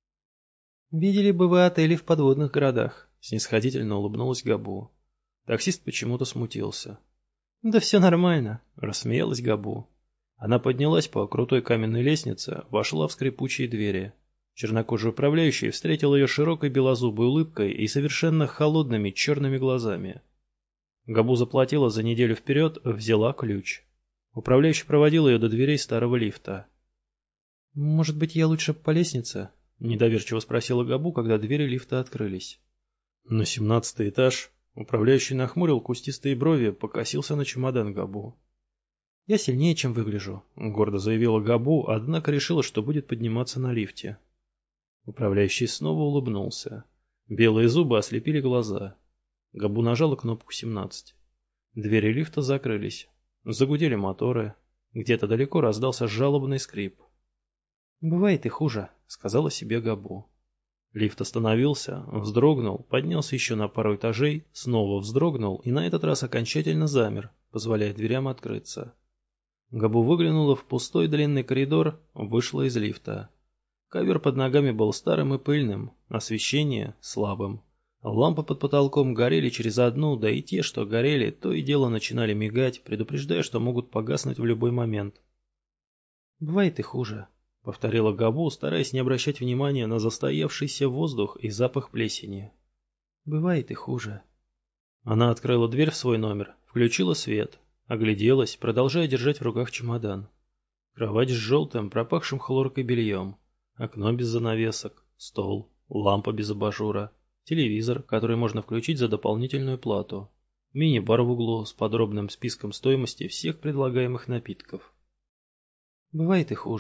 [SPEAKER 2] «Видели бы вы отели в подводных городах?» Снисходительно улыбнулась Габу.
[SPEAKER 1] Таксист почему-то смутился.
[SPEAKER 2] «Да все нормально»,
[SPEAKER 1] — рассмеялась Габу. Она поднялась по крутой каменной лестнице, вошла в скрипучие двери. Чернокожий управляющий встретил ее широкой белозубой улыбкой и совершенно холодными черными глазами. Габу заплатила за неделю вперед, взяла ключ. Управляющий проводил ее до дверей старого лифта.
[SPEAKER 2] «Может быть, я лучше по лестнице?» —
[SPEAKER 1] недоверчиво спросила Габу, когда двери лифта открылись. На 17-й этаж управляющий нахмурил кустистые брови, покосился на чемодан Габу.
[SPEAKER 2] «Я сильнее, чем выгляжу»,
[SPEAKER 1] — гордо заявила Габу, однако решила, что будет подниматься на лифте. Управляющий снова улыбнулся. Белые зубы ослепили глаза. Габу нажала кнопку 17. Двери лифта закрылись. Загудели моторы. Где-то далеко раздался жалобный скрип.
[SPEAKER 2] «Бывает и хуже», —
[SPEAKER 1] сказала себе Габу. Лифт остановился, вздрогнул, поднялся еще на пару этажей, снова вздрогнул и на этот раз окончательно замер, позволяя дверям открыться. Габу выглянула в пустой длинный коридор, вышла из лифта. Ковер под ногами был старым и пыльным, освещение слабым. Лампы под потолком горели через одну, да и те, что горели, то и дело начинали мигать, предупреждая, что могут погаснуть в любой момент.
[SPEAKER 2] «Бывает и хуже»,
[SPEAKER 1] — повторила Габу, стараясь не обращать внимания на застоявшийся воздух и запах плесени.
[SPEAKER 2] «Бывает и хуже».
[SPEAKER 1] Она открыла дверь в свой номер, включила свет, огляделась, продолжая держать в руках чемодан. Кровать с желтым, пропахшим хлоркой бельем, окно без занавесок, стол, лампа без абажура, телевизор, который можно включить за дополнительную плату, мини-бар в углу с подробным списком стоимости всех предлагаемых напитков.
[SPEAKER 2] «Бывает и хуже», —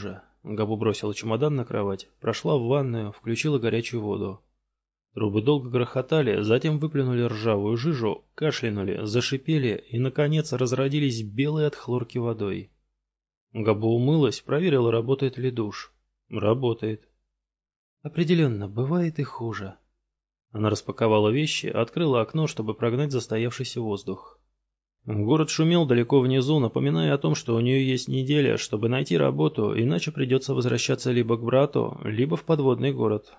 [SPEAKER 1] Габу бросила чемодан на кровать, прошла в ванную, включила горячую воду. Трубы долго грохотали, затем выплюнули ржавую жижу, кашлянули, зашипели и, наконец, разродились белой от хлорки водой. Габу умылась, проверила, работает ли душ. Работает. Определенно, бывает и хуже. Она распаковала вещи, открыла окно, чтобы прогнать застоявшийся воздух. Город шумел далеко внизу, напоминая о том, что у нее есть неделя, чтобы найти работу, иначе придется возвращаться либо к брату, либо в подводный город.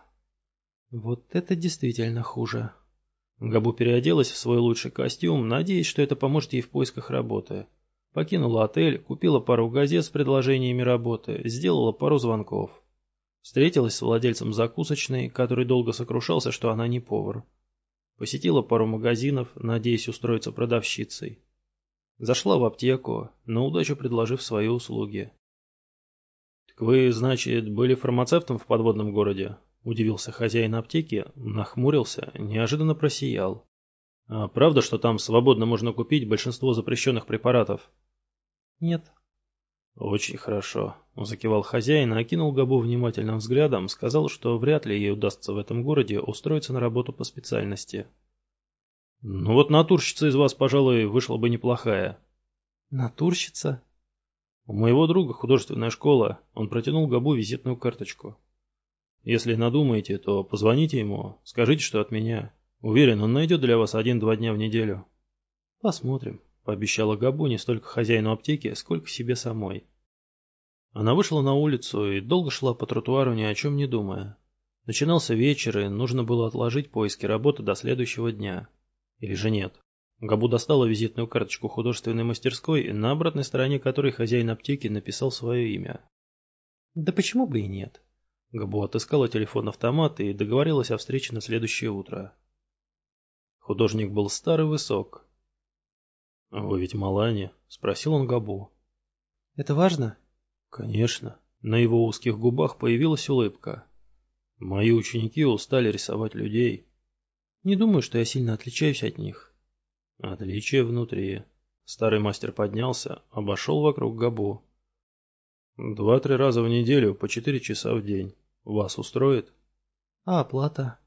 [SPEAKER 1] Вот это действительно хуже. Габу переоделась в свой лучший костюм, надеясь, что это поможет ей в поисках работы. Покинула отель, купила пару газет с предложениями работы, сделала пару звонков. Встретилась с владельцем закусочной, который долго сокрушался, что она не повар. Посетила пару магазинов, надеясь устроиться продавщицей. Зашла в аптеку, на удачу предложив свои услуги. «Так вы, значит, были фармацевтом в подводном городе?» — удивился хозяин аптеки, нахмурился, неожиданно просиял. «А правда, что там свободно можно купить большинство запрещенных препаратов?»
[SPEAKER 2] «Нет».
[SPEAKER 1] «Очень хорошо», — закивал хозяин, окинул Габу внимательным взглядом, сказал, что вряд ли ей удастся в этом городе устроиться на работу по специальности. «Ну вот натурщица из вас, пожалуй, вышла бы неплохая».
[SPEAKER 2] «Натурщица?»
[SPEAKER 1] «У моего друга художественная школа», — он протянул Габу визитную карточку. «Если надумаете, то позвоните ему, скажите, что от меня. Уверен, он найдет для вас 1-2 дня в неделю». «Посмотрим», — пообещала Габу не столько хозяину аптеки, сколько себе самой. Она вышла на улицу и долго шла по тротуару, ни о чем не думая. Начинался вечер, и нужно было отложить поиски работы до следующего дня. Или же нет. Габу достала визитную карточку художественной мастерской, на обратной стороне которой хозяин аптеки написал свое имя.
[SPEAKER 2] Да почему бы и нет?
[SPEAKER 1] Габу отыскала телефон-автомат и договорилась о встрече на следующее утро. Художник был стар и высок. «Вы ведь Малани?» — спросил он Габу.
[SPEAKER 2] «Это важно?»
[SPEAKER 1] «Конечно». На его узких губах появилась улыбка. «Мои ученики устали рисовать людей».
[SPEAKER 2] «Не думаю, что я сильно отличаюсь от них».
[SPEAKER 1] «Отличие внутри». Старый мастер поднялся, обошел вокруг Габу. 2-3 раза в неделю по 4 часа в день. Вас устроит?»
[SPEAKER 2] «А оплата?»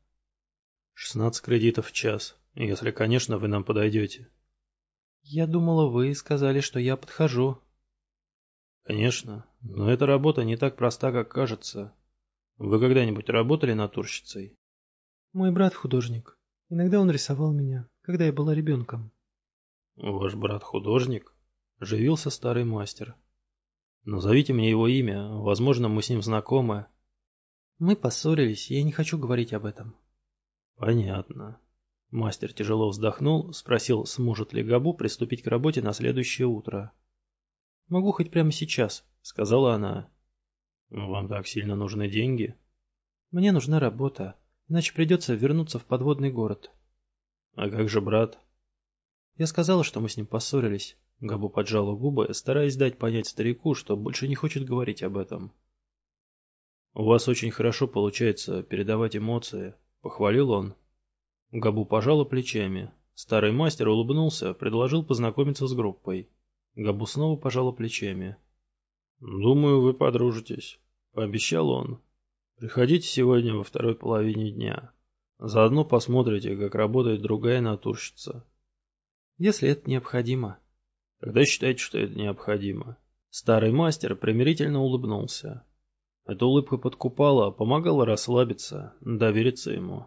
[SPEAKER 1] 16 кредитов в час, если, конечно, вы нам подойдете.
[SPEAKER 2] «Я думала, вы сказали, что я подхожу».
[SPEAKER 1] «Конечно, но эта работа не так проста, как кажется. Вы когда-нибудь работали натурщицей?»
[SPEAKER 2] «Мой брат художник. Иногда он рисовал меня, когда я была ребенком».
[SPEAKER 1] «Ваш брат художник?» — оживился старый мастер. «Назовите мне его имя, возможно, мы с ним знакомы».
[SPEAKER 2] «Мы поссорились, и я не хочу говорить об этом».
[SPEAKER 1] «Понятно». Мастер тяжело вздохнул, спросил, сможет ли Габу приступить к работе на следующее утро.
[SPEAKER 2] «Могу хоть прямо сейчас», — сказала она.
[SPEAKER 1] «Вам так сильно нужны деньги?»
[SPEAKER 2] «Мне нужна работа, иначе придется вернуться в подводный город».
[SPEAKER 1] «А как же брат?»
[SPEAKER 2] «Я сказала, что мы с ним поссорились».
[SPEAKER 1] Габу поджала губы, стараясь дать понять старику, что больше не хочет говорить об этом. «У вас очень хорошо получается передавать эмоции», — похвалил он. Габу пожала плечами. Старый мастер улыбнулся, предложил познакомиться с группой. Габу снова пожала плечами. «Думаю, вы подружитесь», — пообещал он. «Приходите сегодня во второй половине дня. Заодно посмотрите, как работает другая натурщица».
[SPEAKER 2] «Если это необходимо».
[SPEAKER 1] «Тогда считайте, что это необходимо». Старый мастер примирительно улыбнулся. Эта улыбка подкупала, помогала расслабиться, довериться ему.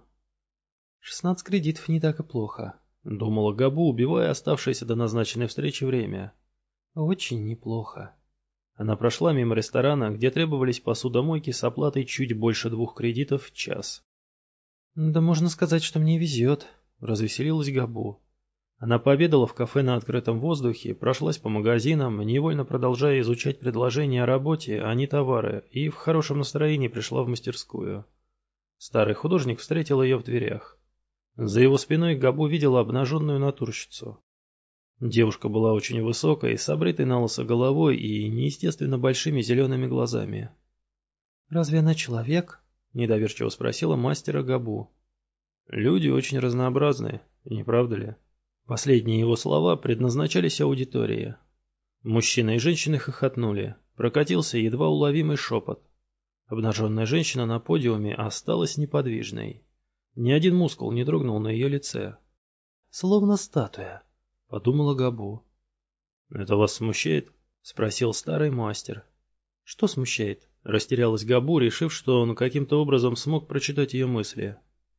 [SPEAKER 2] 16 кредитов не так и плохо,
[SPEAKER 1] думала Габу, убивая оставшееся до назначенной встречи время.
[SPEAKER 2] Очень неплохо.
[SPEAKER 1] Она прошла мимо ресторана, где требовались посудомойки с оплатой чуть больше 2 кредитов в час.
[SPEAKER 2] Да можно сказать, что мне везет,
[SPEAKER 1] развеселилась Габу. Она пообедала в кафе на открытом воздухе, прошлась по магазинам, невольно продолжая изучать предложения о работе, а не товары, и в хорошем настроении пришла в мастерскую. Старый художник встретил ее в дверях. За его спиной Габу видела обнаженную натурщицу. Девушка была очень высокой, с обритой налысо головой и неестественно большими зелеными глазами.
[SPEAKER 2] «Разве она человек?»
[SPEAKER 1] — недоверчиво спросила мастера Габу. «Люди очень разнообразны, не правда ли?» Последние его слова предназначались аудитории. Мужчины и женщины хохотнули. прокатился едва уловимый шепот. Обнаженная женщина на подиуме осталась неподвижной. Ни один мускул не дрогнул на ее лице.
[SPEAKER 2] «Словно статуя», — подумала Габу.
[SPEAKER 1] «Это вас смущает?» — спросил старый мастер.
[SPEAKER 2] «Что смущает?»
[SPEAKER 1] — растерялась Габу, решив, что он каким-то образом смог прочитать ее мысли.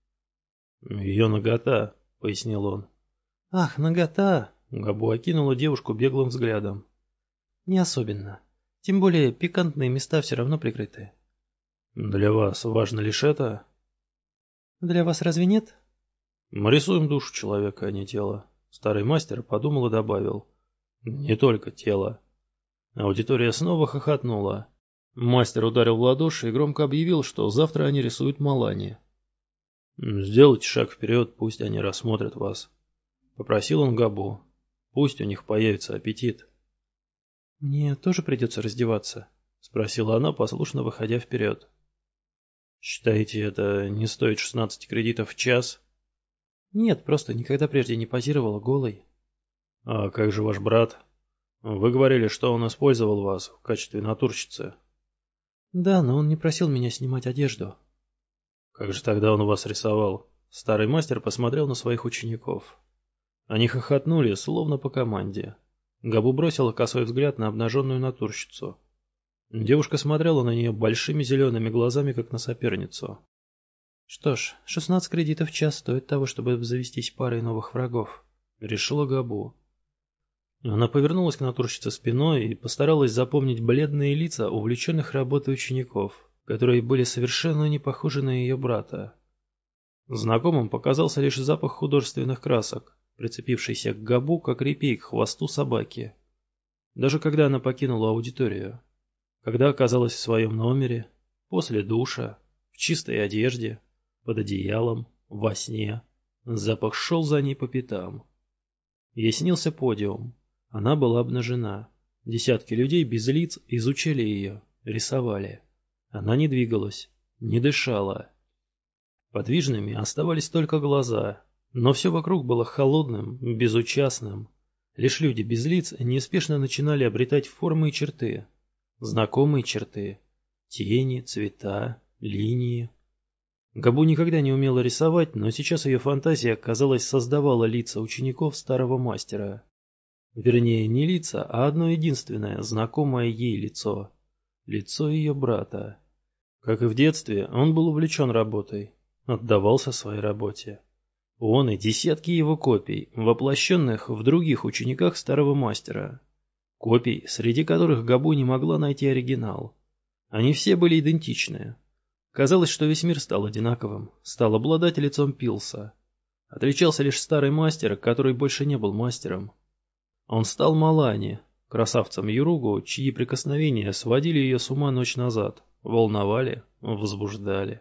[SPEAKER 1] «Ее нагота», — пояснил он.
[SPEAKER 2] «Ах, нагота!»
[SPEAKER 1] — Габу окинула девушку беглым взглядом.
[SPEAKER 2] «Не особенно. Тем более пикантные места все равно прикрыты».
[SPEAKER 1] «Для вас важно лишь это?»
[SPEAKER 2] «Для вас разве нет?»
[SPEAKER 1] «Мы рисуем душу человека, а не тело». Старый мастер подумал и добавил. «Не только тело». Аудитория снова хохотнула. Мастер ударил в ладоши и громко объявил, что завтра они рисуют Малани. «Сделайте шаг вперед, пусть они рассмотрят вас», — попросил он Габу. «Пусть у них появится аппетит».
[SPEAKER 2] «Мне тоже придется раздеваться?»
[SPEAKER 1] — спросила она, послушно выходя вперед. «Считаете, это не стоит 16 кредитов в час?»
[SPEAKER 2] «Нет, просто никогда прежде не позировала голой».
[SPEAKER 1] «А как же ваш брат? Вы говорили, что он использовал вас в качестве натурщицы».
[SPEAKER 2] «Да, но он не просил меня снимать одежду».
[SPEAKER 1] «Как же тогда он вас рисовал?» Старый мастер посмотрел на своих учеников. Они хохотнули, словно по команде. Габу бросила косой взгляд на обнаженную натурщицу. Девушка смотрела на нее большими зелеными глазами, как на соперницу.
[SPEAKER 2] «Что ж, 16 кредитов в час стоит того, чтобы обзавестись парой новых врагов», —
[SPEAKER 1] решила Габу. Она повернулась к натурщице спиной и постаралась запомнить бледные лица увлеченных работой учеников, которые были совершенно не похожи на ее брата. Знакомым показался лишь запах художественных красок, прицепившийся к Габу, как репей к хвосту собаки. Даже когда она покинула аудиторию, когда оказалась в своем номере, после душа, в чистой одежде, под одеялом, во сне, запах шел за ней по пятам. Ей снился подиум. Она была обнажена. Десятки людей без лиц изучали ее, рисовали. Она не двигалась, не дышала. Подвижными оставались только глаза, но все вокруг было холодным, безучастным. Лишь люди без лиц неспешно начинали обретать формы и черты. Знакомые черты. Тени, цвета, линии. Габу никогда не умела рисовать, но сейчас ее фантазия, казалось, создавала лица учеников старого мастера. Вернее, не лица, а одно единственное, знакомое ей лицо. Лицо ее брата. Как и в детстве, он был увлечен работой, отдавался своей работе. Он и десятки его копий, воплощенных в других учениках старого мастера. Копий, среди которых Габу не могла найти оригинал. Они все были идентичны. Казалось, что весь мир стал одинаковым, стал обладать лицом Пилса. Отличался лишь старый мастер, который больше не был мастером. Он стал Малани, красавцем Юругу, чьи прикосновения сводили ее с ума ночь назад, волновали, возбуждали.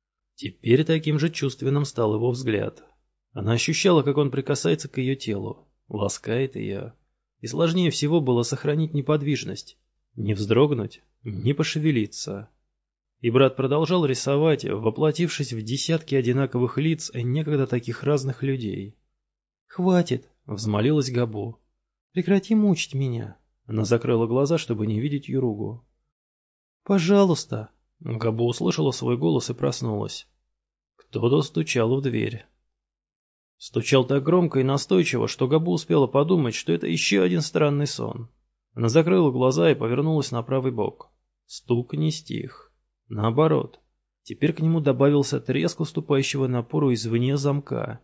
[SPEAKER 1] Теперь таким же чувственным стал его взгляд. Она ощущала, как он прикасается к ее телу, ласкает ее. И сложнее всего было сохранить неподвижность, не вздрогнуть, не пошевелиться. И брат продолжал рисовать, воплотившись в десятки одинаковых лиц некогда таких разных людей.
[SPEAKER 2] «Хватит!» —
[SPEAKER 1] взмолилась Габу.
[SPEAKER 2] «Прекрати мучить меня!»
[SPEAKER 1] Она закрыла глаза, чтобы не видеть Юругу.
[SPEAKER 2] «Пожалуйста!»
[SPEAKER 1] Габу услышала свой голос и проснулась. Кто-то стучал в дверь. Стучал так громко и настойчиво, что Габу успела подумать, что это еще один странный сон. Она закрыла глаза и повернулась на правый бок. Стук не стих. Наоборот, теперь к нему добавился треск уступающего напору извне замка.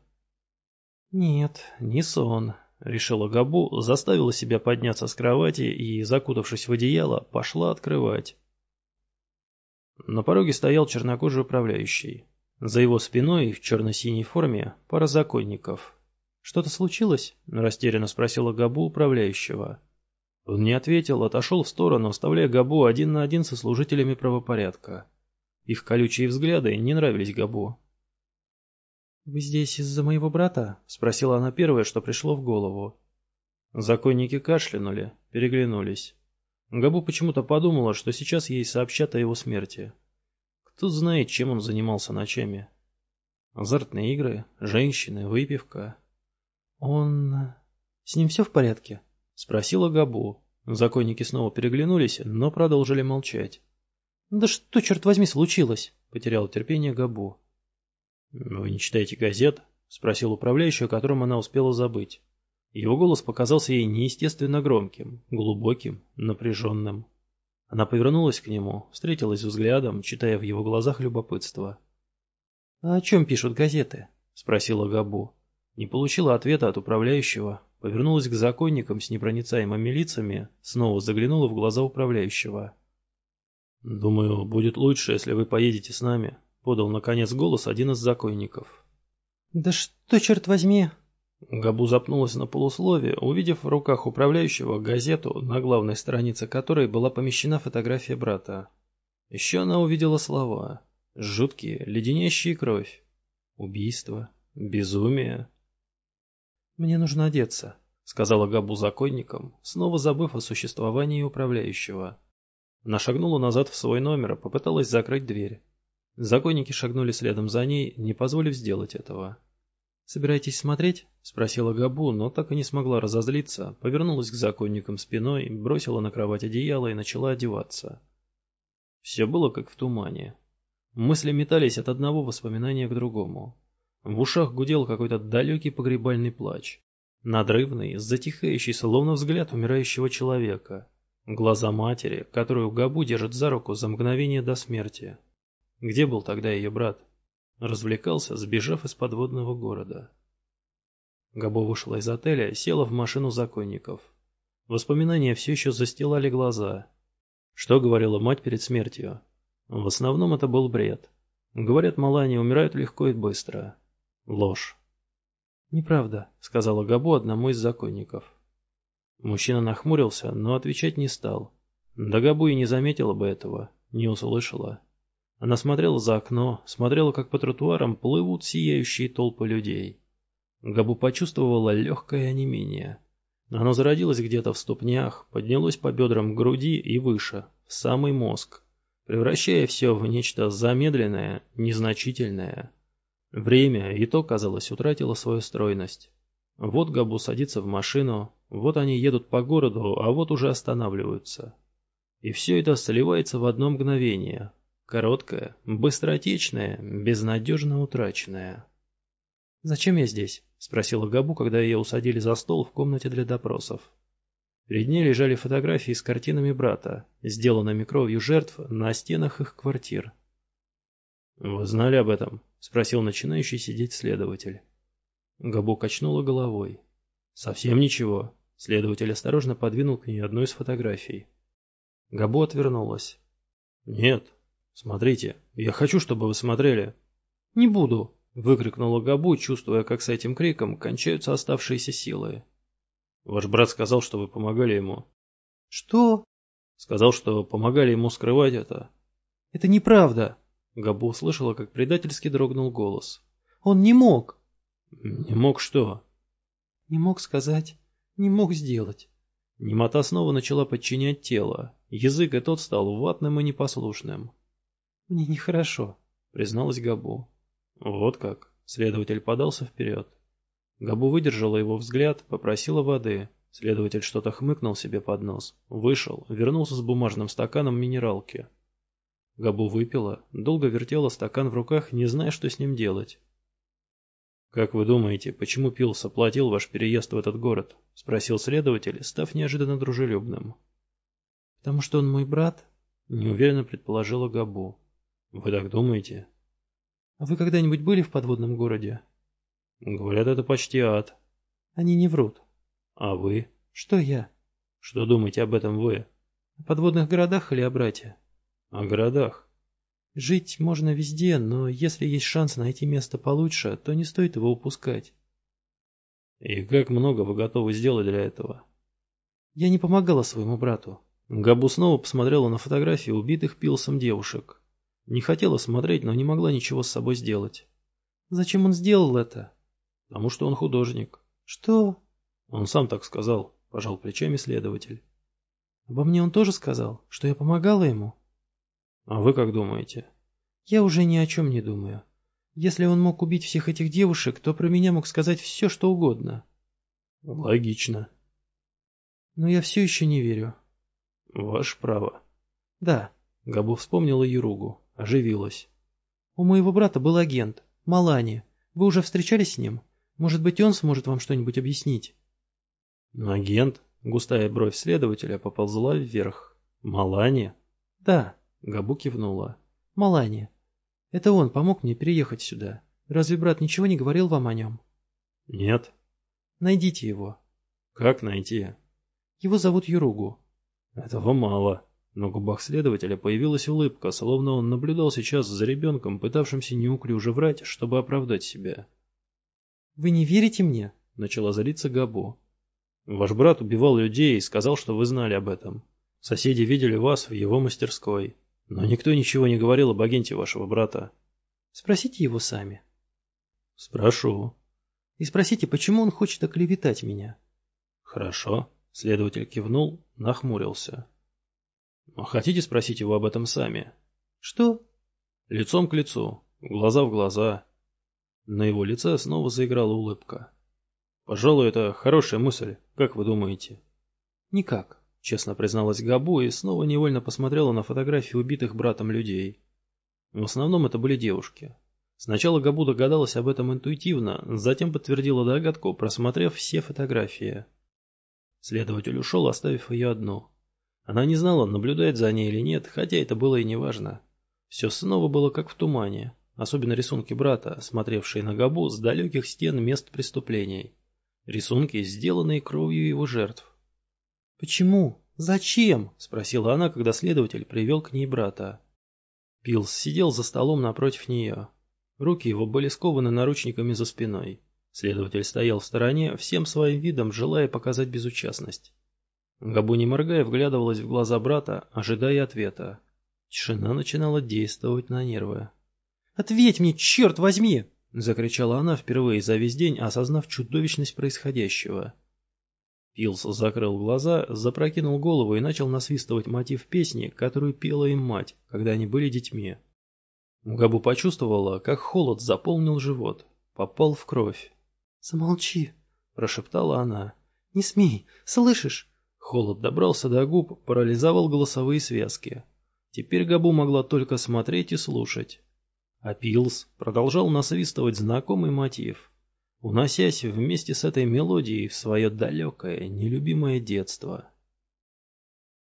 [SPEAKER 1] «Нет, не сон», — решила Габу, заставила себя подняться с кровати и, закутавшись в одеяло, пошла открывать. На пороге стоял чернокожий управляющий. За его спиной в черно-синей форме пара законников. «Что-то случилось?» — растерянно спросила Габу управляющего. Он не ответил, отошел в сторону, оставляя Габу один на один со служителями правопорядка. Их колючие взгляды не нравились Габу. «Вы здесь из-за моего брата?» — спросила она первое, что пришло в голову. Законники кашлянули, переглянулись. Габу почему-то подумала, что сейчас ей сообщат о его смерти. Кто знает, чем он занимался ночами. Азартные игры, женщины, выпивка. «Он... с ним все в порядке?» — спросила Габу. Законники снова переглянулись, но продолжили молчать.
[SPEAKER 2] «Да что, черт возьми, случилось?» — потерял терпение Габу.
[SPEAKER 1] «Вы не читаете газет?» — спросил управляющий, о котором она успела забыть. Его голос показался ей неестественно громким, глубоким, напряженным. Она повернулась к нему, встретилась взглядом, читая в его глазах любопытство.
[SPEAKER 2] «А о чем пишут газеты?»
[SPEAKER 1] — спросила Габу. Не получила ответа от управляющего, повернулась к законникам с непроницаемыми лицами, снова заглянула в глаза управляющего. «Думаю, будет лучше, если вы поедете с нами», — подал наконец голос один из законников.
[SPEAKER 2] «Да что, черт возьми?»
[SPEAKER 1] Габу запнулась на полусловие, увидев в руках управляющего газету, на главной странице которой была помещена фотография брата. Еще она увидела слова: жуткие, леденящие кровь, убийство, безумие.
[SPEAKER 2] «Мне нужно одеться»,
[SPEAKER 1] — сказала Габу законникам, снова забыв о существовании управляющего. Она шагнула назад в свой номер, попыталась закрыть дверь. Законники шагнули следом за ней, не позволив сделать этого.
[SPEAKER 2] «Собираетесь смотреть?»
[SPEAKER 1] — спросила Габу, но так и не смогла разозлиться, повернулась к законникам спиной, бросила на кровать одеяло и начала одеваться. Все было как в тумане. Мысли метались от одного воспоминания к другому. В ушах гудел какой-то далекий погребальный плач. Надрывный, затихающий, словно взгляд умирающего человека. Глаза матери, которую Габу держит за руку за мгновение до смерти. Где был тогда ее брат? Развлекался, сбежав из подводного города. Габу вышла из отеля, села в машину законников. Воспоминания все еще застилали глаза. Что говорила мать перед смертью? В основном это был бред. Говорят, малане умирают легко и быстро. Ложь.
[SPEAKER 2] «Неправда», —
[SPEAKER 1] сказала Габу одному из законников. Мужчина нахмурился, но отвечать не стал. Да Габу и не заметила бы этого, не услышала. Она смотрела за окно, смотрела, как по тротуарам плывут сияющие толпы людей. Габу почувствовала легкое онемение. Оно зародилось где-то в ступнях, поднялось по бедрам к груди и выше, в самый мозг, превращая все в нечто замедленное, незначительное. Время и то, казалось, утратило свою стройность. Вот Габу садится в машину, вот они едут по городу, а вот уже останавливаются. И все это сливается в одно мгновение. Короткое, быстротечное, безнадежно утраченное.
[SPEAKER 2] «Зачем я здесь?»
[SPEAKER 1] — спросила Габу, когда ее усадили за стол в комнате для допросов. Перед ней лежали фотографии с картинами брата, сделанными кровью жертв на стенах их квартир. «Вы знали об этом?» — спросил начинающий сидеть следователь. Габу качнула головой. «Совсем ничего». Следователь осторожно подвинул к ней одну из фотографий. Габу отвернулась. «Нет. Смотрите. Я хочу, чтобы вы смотрели».
[SPEAKER 2] «Не буду»,
[SPEAKER 1] — выкрикнула Габу, чувствуя, как с этим криком кончаются оставшиеся силы. «Ваш брат сказал, что вы помогали ему».
[SPEAKER 2] «Что?»
[SPEAKER 1] «Сказал, что помогали ему скрывать это».
[SPEAKER 2] «Это неправда».
[SPEAKER 1] Габу услышала, как предательски дрогнул голос.
[SPEAKER 2] «Он не мог».
[SPEAKER 1] «Не мог что?»
[SPEAKER 2] «Не мог сказать, не мог сделать».
[SPEAKER 1] Немота снова начала подчинять тело. Язык и тот стал ватным и непослушным.
[SPEAKER 2] «Мне нехорошо»,
[SPEAKER 1] — призналась Габу. «Вот как». Следователь подался вперед. Габу выдержала его взгляд, попросила воды. Следователь что-то хмыкнул себе под нос. Вышел, вернулся с бумажным стаканом минералки. Габу выпила, долго вертела стакан в руках, не зная, что с ним делать. «Как вы думаете, почему Пилс оплатил ваш переезд в этот город?» — спросил следователь, став неожиданно дружелюбным.
[SPEAKER 2] «Потому что он мой брат?»
[SPEAKER 1] — неуверенно предположила Габу. «Вы так думаете?»
[SPEAKER 2] «А вы когда-нибудь были в подводном городе?»
[SPEAKER 1] «Говорят, это почти ад».
[SPEAKER 2] «Они не врут».
[SPEAKER 1] «А вы?»
[SPEAKER 2] «Что я?»
[SPEAKER 1] «Что думаете об этом вы?»
[SPEAKER 2] «О подводных городах или о брате?»
[SPEAKER 1] «О городах».
[SPEAKER 2] «Жить можно везде, но если есть шанс найти место получше, то не стоит его упускать».
[SPEAKER 1] «И как много вы готовы сделать для этого?»
[SPEAKER 2] «Я не помогала своему брату».
[SPEAKER 1] Габу снова посмотрела на фотографии убитых Пилсом девушек. Не хотела смотреть, но не могла ничего с собой сделать.
[SPEAKER 2] «Зачем он сделал это?»
[SPEAKER 1] «Потому что он художник».
[SPEAKER 2] «Что?»
[SPEAKER 1] «Он сам так сказал», — пожал плечами следователь.
[SPEAKER 2] «Обо мне он тоже сказал, что я помогала ему?»
[SPEAKER 1] «А вы как думаете?»
[SPEAKER 2] «Я уже ни о чем не думаю. Если он мог убить всех этих девушек, то про меня мог сказать все, что угодно».
[SPEAKER 1] «Логично».
[SPEAKER 2] Но я все еще не верю.
[SPEAKER 1] Ваше право.
[SPEAKER 2] Да.
[SPEAKER 1] Габу вспомнила Юругу, оживилась.
[SPEAKER 2] У моего брата был агент, Малани. Вы уже встречались с ним? Может быть, он сможет вам что-нибудь объяснить?
[SPEAKER 1] Агент? Густая бровь следователя поползла вверх. Малани?
[SPEAKER 2] Да.
[SPEAKER 1] Габу кивнула.
[SPEAKER 2] Малани. Это он помог мне переехать сюда. Разве брат ничего не говорил вам о нем?
[SPEAKER 1] Нет.
[SPEAKER 2] Найдите его.
[SPEAKER 1] Как найти?
[SPEAKER 2] Его зовут Юругу.
[SPEAKER 1] Этого мало. На губах следователя появилась улыбка, словно он наблюдал сейчас за ребенком, пытавшимся неуклюже врать, чтобы оправдать себя.
[SPEAKER 2] «Вы не верите мне?»
[SPEAKER 1] — начала злиться Габу. «Ваш брат убивал людей и сказал, что вы знали об этом. Соседи видели вас в его мастерской. Но никто ничего не говорил об агенте вашего брата».
[SPEAKER 2] «Спросите его сами».
[SPEAKER 1] «Спрошу».
[SPEAKER 2] «И спросите, почему он хочет оклеветать меня?»
[SPEAKER 1] «Хорошо». Следователь кивнул, нахмурился. «Хотите спросить его об этом сами?»
[SPEAKER 2] «Что?»
[SPEAKER 1] «Лицом к лицу, глаза в глаза». На его лице снова заиграла улыбка. «Пожалуй, это хорошая мысль. Как вы думаете?»
[SPEAKER 2] «Никак»,
[SPEAKER 1] — честно призналась Габу и снова невольно посмотрела на фотографии убитых братом людей. В основном это были девушки. Сначала Габу догадалась об этом интуитивно, затем подтвердила догадку, просмотрев все фотографии. Следователь ушел, оставив ее одну. Она не знала, наблюдает за ней или нет, хотя это было и неважно. Все снова было как в тумане, особенно рисунки брата, смотревшие на Габу с далеких стен мест преступлений. Рисунки, сделанные кровью его жертв.
[SPEAKER 2] «Почему? Зачем?» —
[SPEAKER 1] спросила она, когда следователь привел к ней брата. Пилс сидел за столом напротив нее. Руки его были скованы наручниками за спиной. Следователь стоял в стороне, всем своим видом желая показать безучастность. Габу, не моргая, вглядывалась в глаза брата, ожидая ответа. Тишина начинала действовать на нервы.
[SPEAKER 2] «Ответь мне, черт возьми!»
[SPEAKER 1] — закричала она впервые за весь день, осознав чудовищность происходящего. Пилс закрыл глаза, запрокинул голову и начал насвистывать мотив песни, которую пела им мать, когда они были детьми. Габу почувствовала, как холод заполнил живот, попал в кровь.
[SPEAKER 2] «Замолчи»,
[SPEAKER 1] — прошептала она.
[SPEAKER 2] «Не смей, слышишь?»
[SPEAKER 1] Холод добрался до губ, парализовал голосовые связки. Теперь Габу могла только смотреть и слушать. А Пилс продолжал насвистывать знакомый мотив, уносясь вместе с этой мелодией в свое далекое, нелюбимое детство.